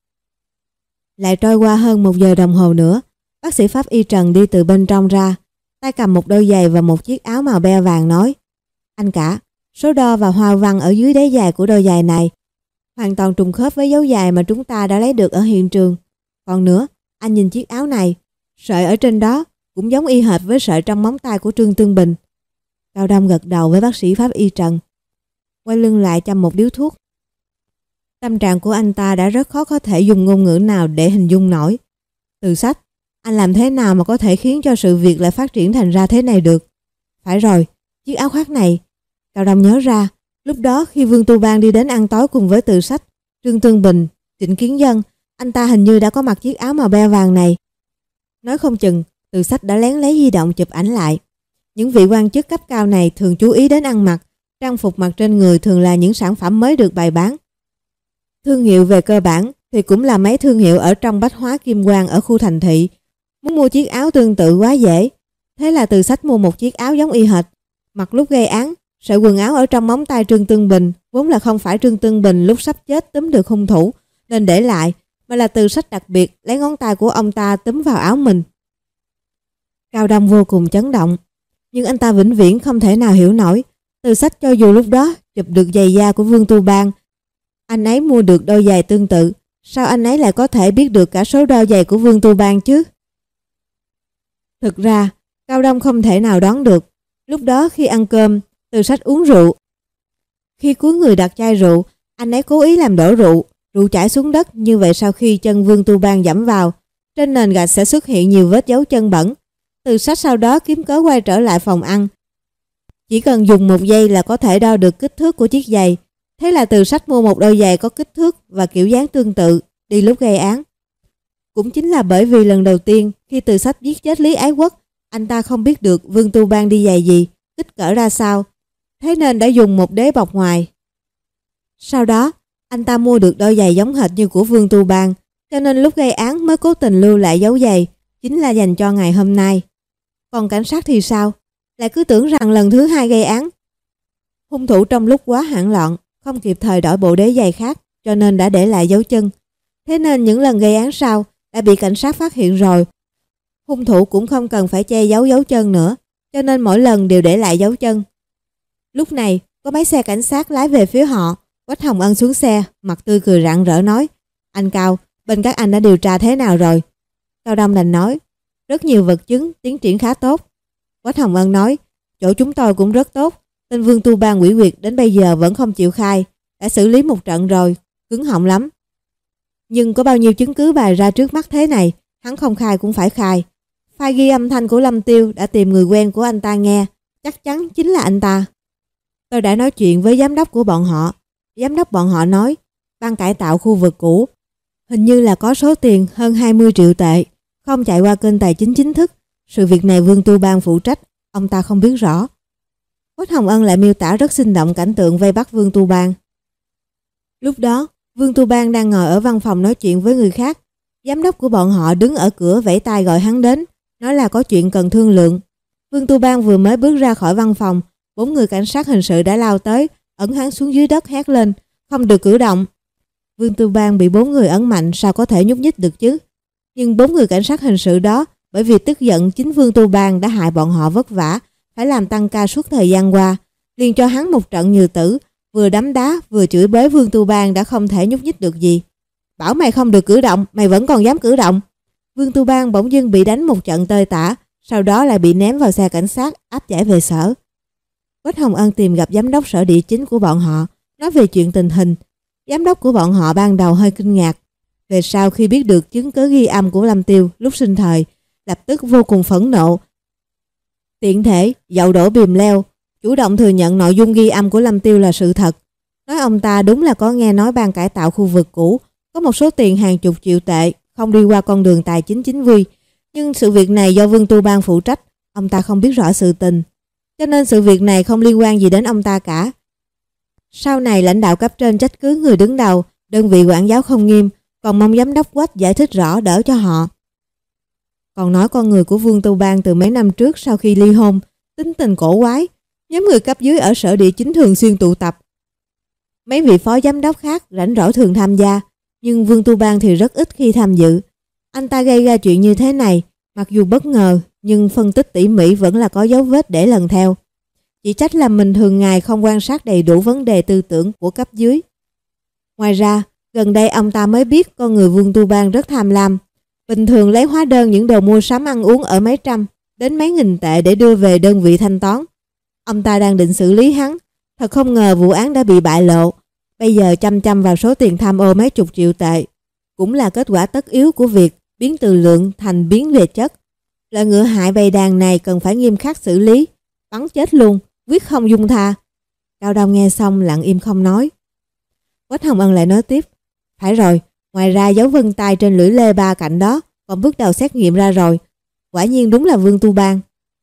[SPEAKER 1] Lại trôi qua hơn một giờ đồng hồ nữa, bác sĩ pháp y Trần đi từ bên trong ra, tay cầm một đôi giày và một chiếc áo màu be vàng nói: Anh cả, số đo và hoa văn ở dưới đế giày của đôi giày này hoàn toàn trùng khớp với dấu dài mà chúng ta đã lấy được ở hiện trường. Còn nữa, anh nhìn chiếc áo này, sợi ở trên đó cũng giống y hệt với sợi trong móng tay của Trương Tương Bình. Cao Đông gật đầu với bác sĩ pháp y Trần, quay lưng lại châm một điếu thuốc. Tâm trạng của anh ta đã rất khó có thể dùng ngôn ngữ nào để hình dung nổi. Từ Sách, anh làm thế nào mà có thể khiến cho sự việc lại phát triển thành ra thế này được? Phải rồi, chiếc áo khoác này. Cao Đông nhớ ra, lúc đó khi Vương Tu Bang đi đến ăn tối cùng với Từ Sách, Trương Tương Bình, Trịnh Kiến Dân, anh ta hình như đã có mặc chiếc áo màu be vàng này. Nói không chừng, Từ Sách đã lén lấy di động chụp ảnh lại. Những vị quan chức cấp cao này thường chú ý đến ăn mặc, trang phục mặc trên người thường là những sản phẩm mới được bày bán. Thương hiệu về cơ bản thì cũng là mấy thương hiệu ở trong bách hóa Kim Quang ở khu thành thị. Muốn mua chiếc áo tương tự quá dễ. Thế là Từ Sách mua một chiếc áo giống y hệt. Mặc lúc gây án, sợi quần áo ở trong móng tay Trương Tương Bình vốn là không phải Trương Tương Bình lúc sắp chết túm được hung thủ nên để lại, mà là Từ Sách đặc biệt lấy ngón tay của ông ta túm vào áo mình. Cao Đông vô cùng chấn động, nhưng anh ta vĩnh viễn không thể nào hiểu nổi. Từ Sách cho dù lúc đó chụp được giày da của Vương Tu Bang, anh ấy mua được đôi giày tương tự, sao anh ấy lại có thể biết được cả số đôi giày của Vương Tu Bang chứ? Thực ra, Cao Đông không thể nào đoán được. Lúc đó khi ăn cơm, Từ Sách uống rượu. Khi cúi người đặt chai rượu, anh ấy cố ý làm đổ rượu, rượu chảy xuống đất, như vậy sau khi chân Vương Tu Bang dẫm vào, trên nền gạch sẽ xuất hiện nhiều vết dấu chân bẩn. Từ Sách sau đó kiếm cớ quay trở lại phòng ăn. Chỉ cần dùng một giây là có thể đo được kích thước của chiếc giày. Thế là Từ Sách mua một đôi giày có kích thước và kiểu dáng tương tự đi lúc gây án. Cũng chính là bởi vì lần đầu tiên khi Từ Sách giết chết Lý Ái Quốc, anh ta không biết được Vương Tu Bang đi giày gì, kích cỡ ra sao, thế nên đã dùng một đế bọc ngoài. Sau đó, anh ta mua được đôi giày giống hệt như của Vương Tu Bang, cho nên lúc gây án mới cố tình lưu lại dấu giày, chính là dành cho ngày hôm nay. Còn cảnh sát thì sao? Lại cứ tưởng rằng lần thứ hai gây án. Hung thủ trong lúc quá hoảng loạn, không kịp thời đổi bộ đế giày khác, cho nên đã để lại dấu chân. Thế nên những lần gây án sau đã bị cảnh sát phát hiện rồi. Hung thủ cũng không cần phải che giấu dấu chân nữa, cho nên mỗi lần đều để lại dấu chân. Lúc này, có mấy xe cảnh sát lái về phía họ. Quách Hồng Ân xuống xe, mặt tươi cười rạng rỡ nói: "Anh Cao, bên các anh đã điều tra thế nào rồi?" Cao Đông đành nói: "Rất nhiều vật chứng, tiến triển khá tốt." Quách Hồng Ân nói: "Chỗ chúng tôi cũng rất tốt. Tên Vương Tu Bang quỷ quyệt đến bây giờ vẫn không chịu khai, đã xử lý một trận rồi, cứng họng lắm. Nhưng có bao nhiêu chứng cứ bày ra trước mắt thế này, hắn không khai cũng phải khai. File ghi âm thanh của Lâm Tiêu đã tìm người quen của anh ta nghe, chắc chắn chính là anh ta. Tôi đã nói chuyện với giám đốc của bọn họ. Giám đốc bọn họ nói, ban cải tạo khu vực cũ hình như là có số tiền hơn hai mươi triệu tệ, không chạy qua kênh tài chính chính thức. Sự việc này Vương Tu Bang phụ trách, ông ta không biết rõ." Quách Hồng Ân lại miêu tả rất sinh động cảnh tượng vây bắt Vương Tu Bang. Lúc đó, Vương Tu Bang đang ngồi ở văn phòng nói chuyện với người khác. Giám đốc của bọn họ đứng ở cửa vẫy tay gọi hắn đến, nói là có chuyện cần thương lượng. Vương Tu Bang vừa mới bước ra khỏi văn phòng, bốn người cảnh sát hình sự đã lao tới, ấn hắn xuống dưới đất hét lên, không được cử động. Vương Tu Bang bị bốn người ấn mạnh, sao có thể nhúc nhích được chứ? Nhưng bốn người cảnh sát hình sự đó, bởi vì tức giận chính Vương Tu Bang đã hại bọn họ vất vả, phải làm tăng ca suốt thời gian qua, liền cho hắn một trận nhừ tử, vừa đấm đá vừa chửi bới Vương Tu Bang đã không thể nhúc nhích được gì. "Bảo mày không được cử động, mày vẫn còn dám cử động." Vương Tu Bang bỗng dưng bị đánh một trận tơi tả, sau đó lại bị ném vào xe cảnh sát áp giải về sở. Quách Hồng Ân tìm gặp giám đốc sở địa chính của bọn họ, nói về chuyện tình hình. Giám đốc của bọn họ ban đầu hơi kinh ngạc, về sau khi biết được chứng cứ ghi âm của Lâm Tiêu lúc sinh thời, lập tức vô cùng phẫn nộ. Tiện thể dậu đổ bìm leo, chủ động thừa nhận nội dung ghi âm của Lâm Tiêu là sự thật, nói ông ta đúng là có nghe nói ban cải tạo khu vực cũ có một số tiền hàng chục triệu tệ không đi qua con đường tài chính chính quy, nhưng sự việc này do Vương Tu Bang phụ trách, ông ta không biết rõ sự tình, cho nên sự việc này không liên quan gì đến ông ta cả. Sau này lãnh đạo cấp trên trách cứ người đứng đầu, đơn vị quản giáo không nghiêm, còn mong giám đốc Quách giải thích rõ đỡ cho họ. Còn nói con người của Vương Tu Bang từ mấy năm trước sau khi ly hôn, tính tình cổ quái, nhóm người cấp dưới ở sở địa chính thường xuyên tụ tập. Mấy vị phó giám đốc khác rảnh rỗi thường tham gia, nhưng Vương Tu Bang thì rất ít khi tham dự. Anh ta gây ra chuyện như thế này, mặc dù bất ngờ, nhưng phân tích tỉ mỉ vẫn là có dấu vết để lần theo. Chỉ trách là mình thường ngày không quan sát đầy đủ vấn đề tư tưởng của cấp dưới. Ngoài ra, gần đây ông ta mới biết con người Vương Tu Bang rất tham lam. Bình thường lấy hóa đơn những đồ mua sắm ăn uống ở mấy trăm đến mấy nghìn tệ để đưa về đơn vị thanh toán. Ông ta đang định xử lý hắn. Thật không ngờ vụ án đã bị bại lộ. Bây giờ chăm chăm vào số tiền tham ô mấy chục triệu tệ. Cũng là kết quả tất yếu của việc biến từ lượng thành biến về chất. Loại ngựa hại bầy đàn này cần phải nghiêm khắc xử lý. Bắn chết luôn, quyết không dung tha. Cao Đông nghe xong lặng im không nói. Quách Hồng Ân lại nói tiếp. Phải rồi, ngoài ra dấu vân tay trên lưỡi lê ba cạnh đó còn bước đầu xét nghiệm ra rồi. Quả nhiên đúng là Vương Tu Bang.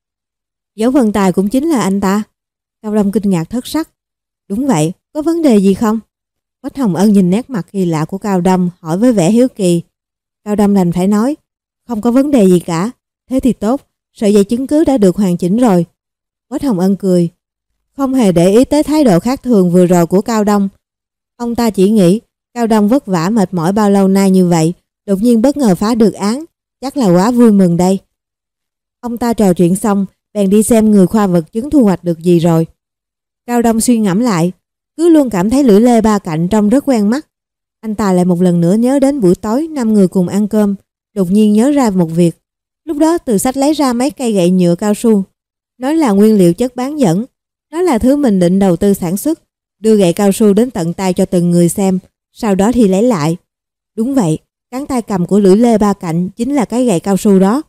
[SPEAKER 1] Dấu vân tay cũng chính là anh ta. Cao Đông kinh ngạc thất sắc. Đúng vậy, có vấn đề gì không? Quách Hồng Ân nhìn nét mặt kỳ lạ của Cao Đông, hỏi với vẻ hiếu kỳ. Cao Đông đành phải nói, không có vấn đề gì cả. Thế thì tốt, sợi dây chứng cứ đã được hoàn chỉnh rồi. Quách Hồng Ân cười, không hề để ý tới thái độ khác thường vừa rồi của Cao Đông. Ông ta chỉ nghĩ Cao Đông vất vả mệt mỏi bao lâu nay như vậy, đột nhiên bất ngờ phá được án, chắc là quá vui mừng đây. Ông ta trò chuyện xong, bèn đi xem người khoa vật chứng thu hoạch được gì rồi. Cao Đông suy ngẫm lại, cứ luôn cảm thấy lưỡi lê ba cạnh trông rất quen mắt. Anh ta lại một lần nữa nhớ đến buổi tối năm người cùng ăn cơm, đột nhiên nhớ ra một việc. Lúc đó từ sách lấy ra mấy cây gậy nhựa cao su, nói là nguyên liệu chất bán dẫn, đó là thứ mình định đầu tư sản xuất, đưa gậy cao su đến tận tay cho từng người xem, sau đó thì lấy lại. Đúng vậy, cán tay cầm của lưỡi lê ba cạnh chính là cái gậy cao su đó.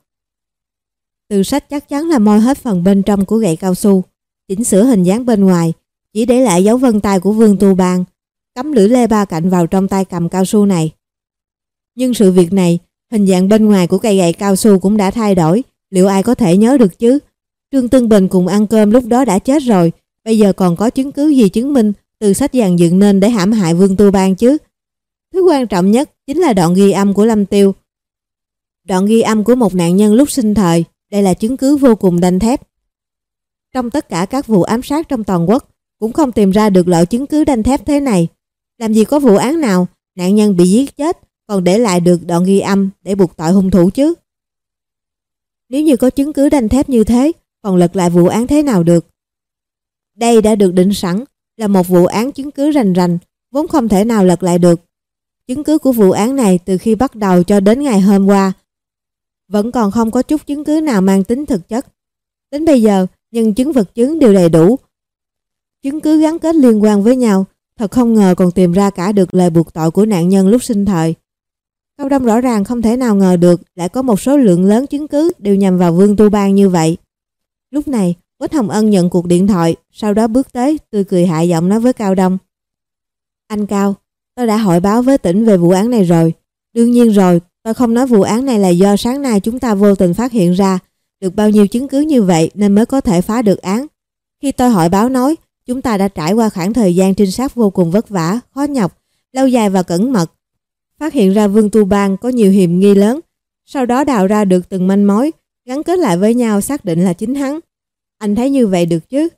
[SPEAKER 1] Từ sách chắc chắn là moi hết phần bên trong của gậy cao su, chỉnh sửa hình dáng bên ngoài, chỉ để lại dấu vân tay của Vương Tu Bang, cắm lưỡi lê ba cạnh vào trong tay cầm cao su này. Nhưng sự việc này, hình dạng bên ngoài của cây gậy cao su cũng đã thay đổi, liệu ai có thể nhớ được chứ? Trương Tân Bình cùng ăn cơm lúc đó đã chết rồi, bây giờ còn có chứng cứ gì chứng minh từ sách dàn dựng nên để hãm hại Vương Tu Bang chứ? Thứ quan trọng nhất chính là đoạn ghi âm của Lâm Tiêu. Đoạn ghi âm của một nạn nhân lúc sinh thời, đây là chứng cứ vô cùng đanh thép. Trong tất cả các vụ ám sát trong toàn quốc, cũng không tìm ra được loại chứng cứ đanh thép thế này. Làm gì có vụ án nào nạn nhân bị giết chết còn để lại được đoạn ghi âm để buộc tội hung thủ chứ? Nếu như có chứng cứ đanh thép như thế, còn lật lại vụ án thế nào được? Đây đã được định sẵn là một vụ án chứng cứ rành rành, vốn không thể nào lật lại được. Chứng cứ của vụ án này từ khi bắt đầu cho đến ngày hôm qua vẫn còn không có chút chứng cứ nào mang tính thực chất. Đến bây giờ, nhân chứng vật chứng đều đầy đủ. Chứng cứ gắn kết liên quan với nhau, thật không ngờ còn tìm ra cả được lời buộc tội của nạn nhân lúc sinh thời. Cao Đông rõ ràng không thể nào ngờ được lại có một số lượng lớn chứng cứ đều nhằm vào Vương Tu Bang như vậy. Lúc này, Quách Hồng Ân nhận cuộc điện thoại, sau đó bước tới, tươi cười hạ giọng nói với Cao Đông. Anh Cao, tôi đã hội báo với tỉnh về vụ án này rồi. Đương nhiên rồi, tôi không nói vụ án này là do sáng nay chúng ta vô tình phát hiện ra được bao nhiêu chứng cứ như vậy nên mới có thể phá được án. Khi tôi hội báo nói, chúng ta đã trải qua khoảng thời gian trinh sát vô cùng vất vả, khó nhọc, lâu dài và cẩn mật. Phát hiện ra Vương Tu Bang có nhiều hiểm nghi lớn, sau đó đào ra được từng manh mối, gắn kết lại với nhau xác định là chính hắn. Anh thấy như vậy được chứ?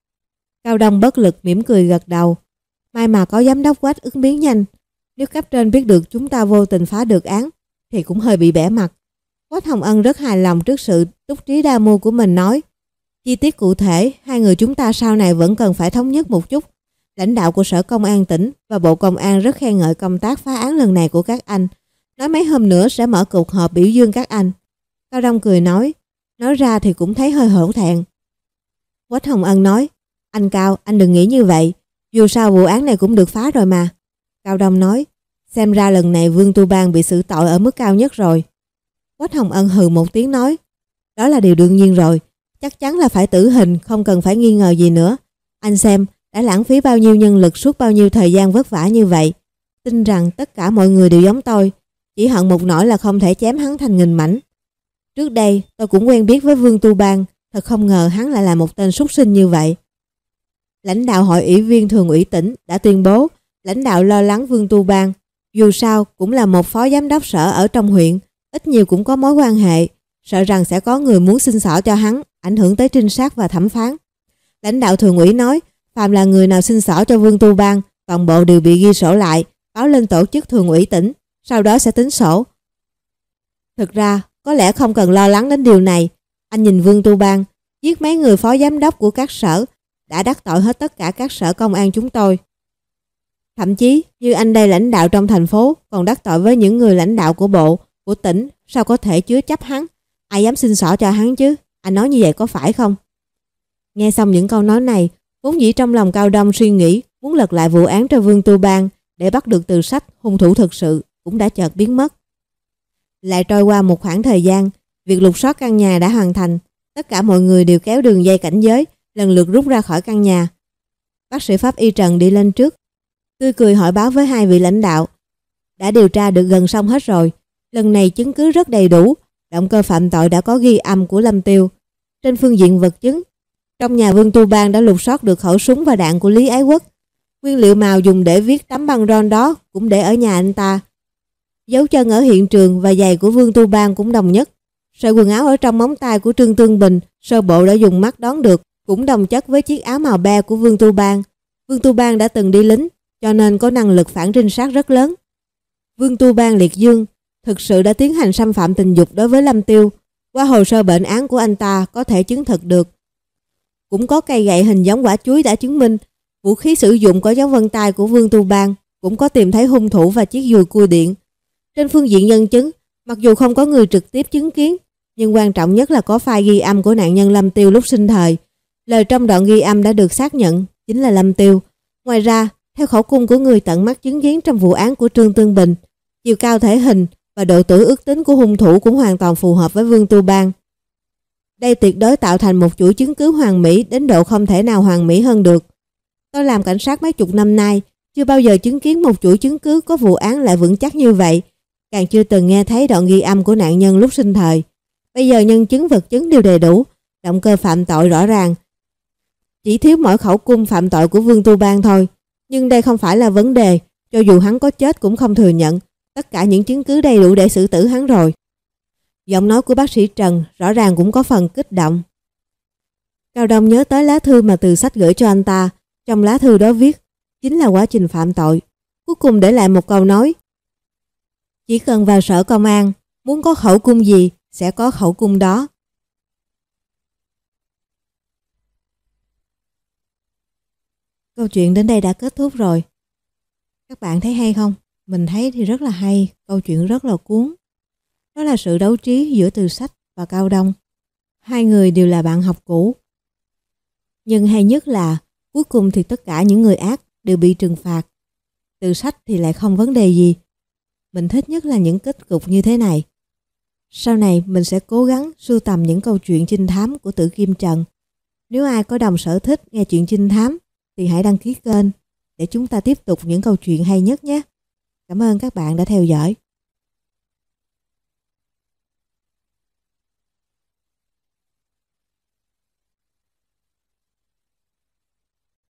[SPEAKER 1] Cao Đông bất lực mỉm cười gật đầu. May mà có giám đốc Quách ứng biến nhanh. Nếu cấp trên biết được chúng ta vô tình phá được án, thì cũng hơi bị bẻ mặt. Quách Hồng Ân rất hài lòng trước sự túc trí đa mưu của mình nói. Chi tiết cụ thể, hai người chúng ta sau này vẫn cần phải thống nhất một chút. Lãnh đạo của Sở Công an tỉnh và Bộ Công an rất khen ngợi công tác phá án lần này của các anh. Nói mấy hôm nữa sẽ mở cuộc họp biểu dương các anh. Cao Đông cười nói. Nói ra thì cũng thấy hơi hổ thẹn. Quách Hồng Ân nói. Anh Cao, anh đừng nghĩ như vậy. Dù sao vụ án này cũng được phá rồi mà. Cao Đông nói. Xem ra lần này Vương Tu Bang bị xử tội ở mức cao nhất rồi. Quách Hồng Ân hừ một tiếng nói. Đó là điều đương nhiên rồi. Chắc chắn là phải tử hình, không cần phải nghi ngờ gì nữa. Anh xem, đã lãng phí bao nhiêu nhân lực suốt bao nhiêu thời gian vất vả như vậy. Tin rằng tất cả mọi người đều giống tôi. Chỉ hận một nỗi là không thể chém hắn thành nghìn mảnh. Trước đây tôi cũng quen biết với Vương Tu Bang, thật không ngờ hắn lại là một tên súc sinh như vậy. Lãnh đạo hội ủy viên thường ủy tỉnh đã tuyên bố lãnh đạo lo lắng Vương Tu Bang. Dù sao cũng là một phó giám đốc sở ở trong huyện, ít nhiều cũng có mối quan hệ, sợ rằng sẽ có người muốn xin xỏ cho hắn, ảnh hưởng tới trinh sát và thẩm phán. Lãnh đạo thường ủy nói, phàm là người nào xin xỏ cho Vương Tu Bang, toàn bộ đều bị ghi sổ lại, báo lên tổ chức thường ủy tỉnh, sau đó sẽ tính sổ. Thực ra, có lẽ không cần lo lắng đến điều này. Anh nhìn Vương Tu Bang, giết mấy người phó giám đốc của các sở, đã đắc tội hết tất cả các sở công an chúng tôi.
[SPEAKER 2] Thậm chí như anh đây lãnh đạo trong thành phố còn đắc tội với những người lãnh đạo của bộ, của tỉnh, sao có thể chứa chấp hắn? Ai dám xin xỏ cho hắn chứ? Anh nói như vậy có phải không? Nghe xong những câu nói này, vốn dĩ trong lòng Cao Đông suy nghĩ muốn lật lại vụ án cho Vương Tu Bang để bắt được Từ Sách hung thủ thực sự cũng đã chợt biến mất. Lại trôi qua một khoảng thời gian, việc lục soát căn nhà đã hoàn thành. Tất cả mọi người đều kéo đường dây cảnh giới, lần lượt rút ra khỏi căn nhà. Bác sĩ pháp y Trần đi lên trước, tươi cười hỏi báo với hai vị lãnh đạo. Đã điều tra được gần xong hết rồi. Lần này chứng cứ rất đầy đủ, động cơ phạm tội đã có ghi âm của Lâm Tiêu. Trên phương diện vật chứng, trong nhà Vương Tu Bang đã lục soát được khẩu súng và đạn của Lý Ái Quốc. Nguyên liệu màu dùng để viết tấm băng rôn đó cũng để ở nhà anh ta. Dấu chân ở hiện trường và giày của Vương Tu Bang cũng đồng nhất. Sợi quần áo ở trong móng tay của Trương Tương Bình, sơ bộ đã dùng mắt đoán được, cũng đồng chất với chiếc áo màu be của Vương Tu Bang. Vương Tu Bang đã từng đi lính, cho nên có năng lực phản trinh sát rất lớn. Vương Tu Bang liệt dương thực sự đã tiến hành xâm phạm tình dục đối với Lâm Tiêu. Qua hồ sơ bệnh án của anh ta có thể chứng thực được. Cũng có cây gậy hình giống quả chuối đã chứng minh vũ khí sử dụng có dấu vân tay của Vương Tu Bang, cũng có tìm thấy hung thủ và chiếc dùi cui điện. Trên phương diện nhân chứng, mặc dù không có người trực tiếp chứng kiến, nhưng quan trọng nhất là có file ghi âm của nạn nhân Lâm Tiêu lúc sinh thời. Lời trong đoạn ghi âm đã được xác nhận chính là Lâm Tiêu. Ngoài ra, theo khẩu cung của người tận mắt chứng kiến trong vụ án của Trương Tương Bình, chiều cao thể hình và độ tuổi ước tính của hung thủ cũng hoàn toàn phù hợp với Vương Tu Bang. Đây tuyệt đối tạo thành một chuỗi chứng cứ hoàn mỹ đến độ không thể nào hoàn mỹ hơn được. Tôi làm cảnh sát mấy chục năm nay, chưa bao giờ chứng kiến một chuỗi chứng cứ có vụ án lại vững chắc như vậy, càng chưa từng nghe thấy đoạn ghi âm của nạn nhân lúc sinh thời. Bây giờ nhân chứng vật chứng đều đầy đủ, động cơ phạm tội rõ ràng. Chỉ thiếu mỗi khẩu cung phạm tội của Vương Tu Bang thôi, nhưng đây không phải là vấn đề, cho dù hắn có chết cũng không thừa nhận, tất cả những chứng cứ đầy đủ để xử tử hắn rồi. Giọng nói của bác sĩ Trần rõ ràng cũng có phần kích động. Cao Đông nhớ tới lá thư mà Từ Sách gửi cho anh ta, trong lá thư đó viết chính là quá trình phạm tội. Cuối cùng để lại một câu nói: chỉ cần vào sở công an, muốn có khẩu cung gì sẽ có khẩu cung đó. Câu chuyện đến đây đã kết thúc rồi. Các bạn thấy hay không? Mình thấy thì rất là hay, câu chuyện rất là cuốn. Đó là sự đấu trí giữa Từ Sách và Cao Đông. Hai người đều là bạn học cũ. Nhưng hay nhất là cuối cùng thì tất cả những người ác đều bị trừng phạt. Từ Sách thì lại không vấn đề gì. Mình thích nhất là những kết cục như thế này. Sau này mình sẽ cố gắng sưu tầm những câu chuyện trinh thám của Tử Kim Trần. Nếu ai có đồng sở thích nghe chuyện trinh thám thì hãy đăng ký kênh để chúng ta tiếp tục những câu chuyện hay nhất nhé. Cảm ơn các bạn đã theo dõi.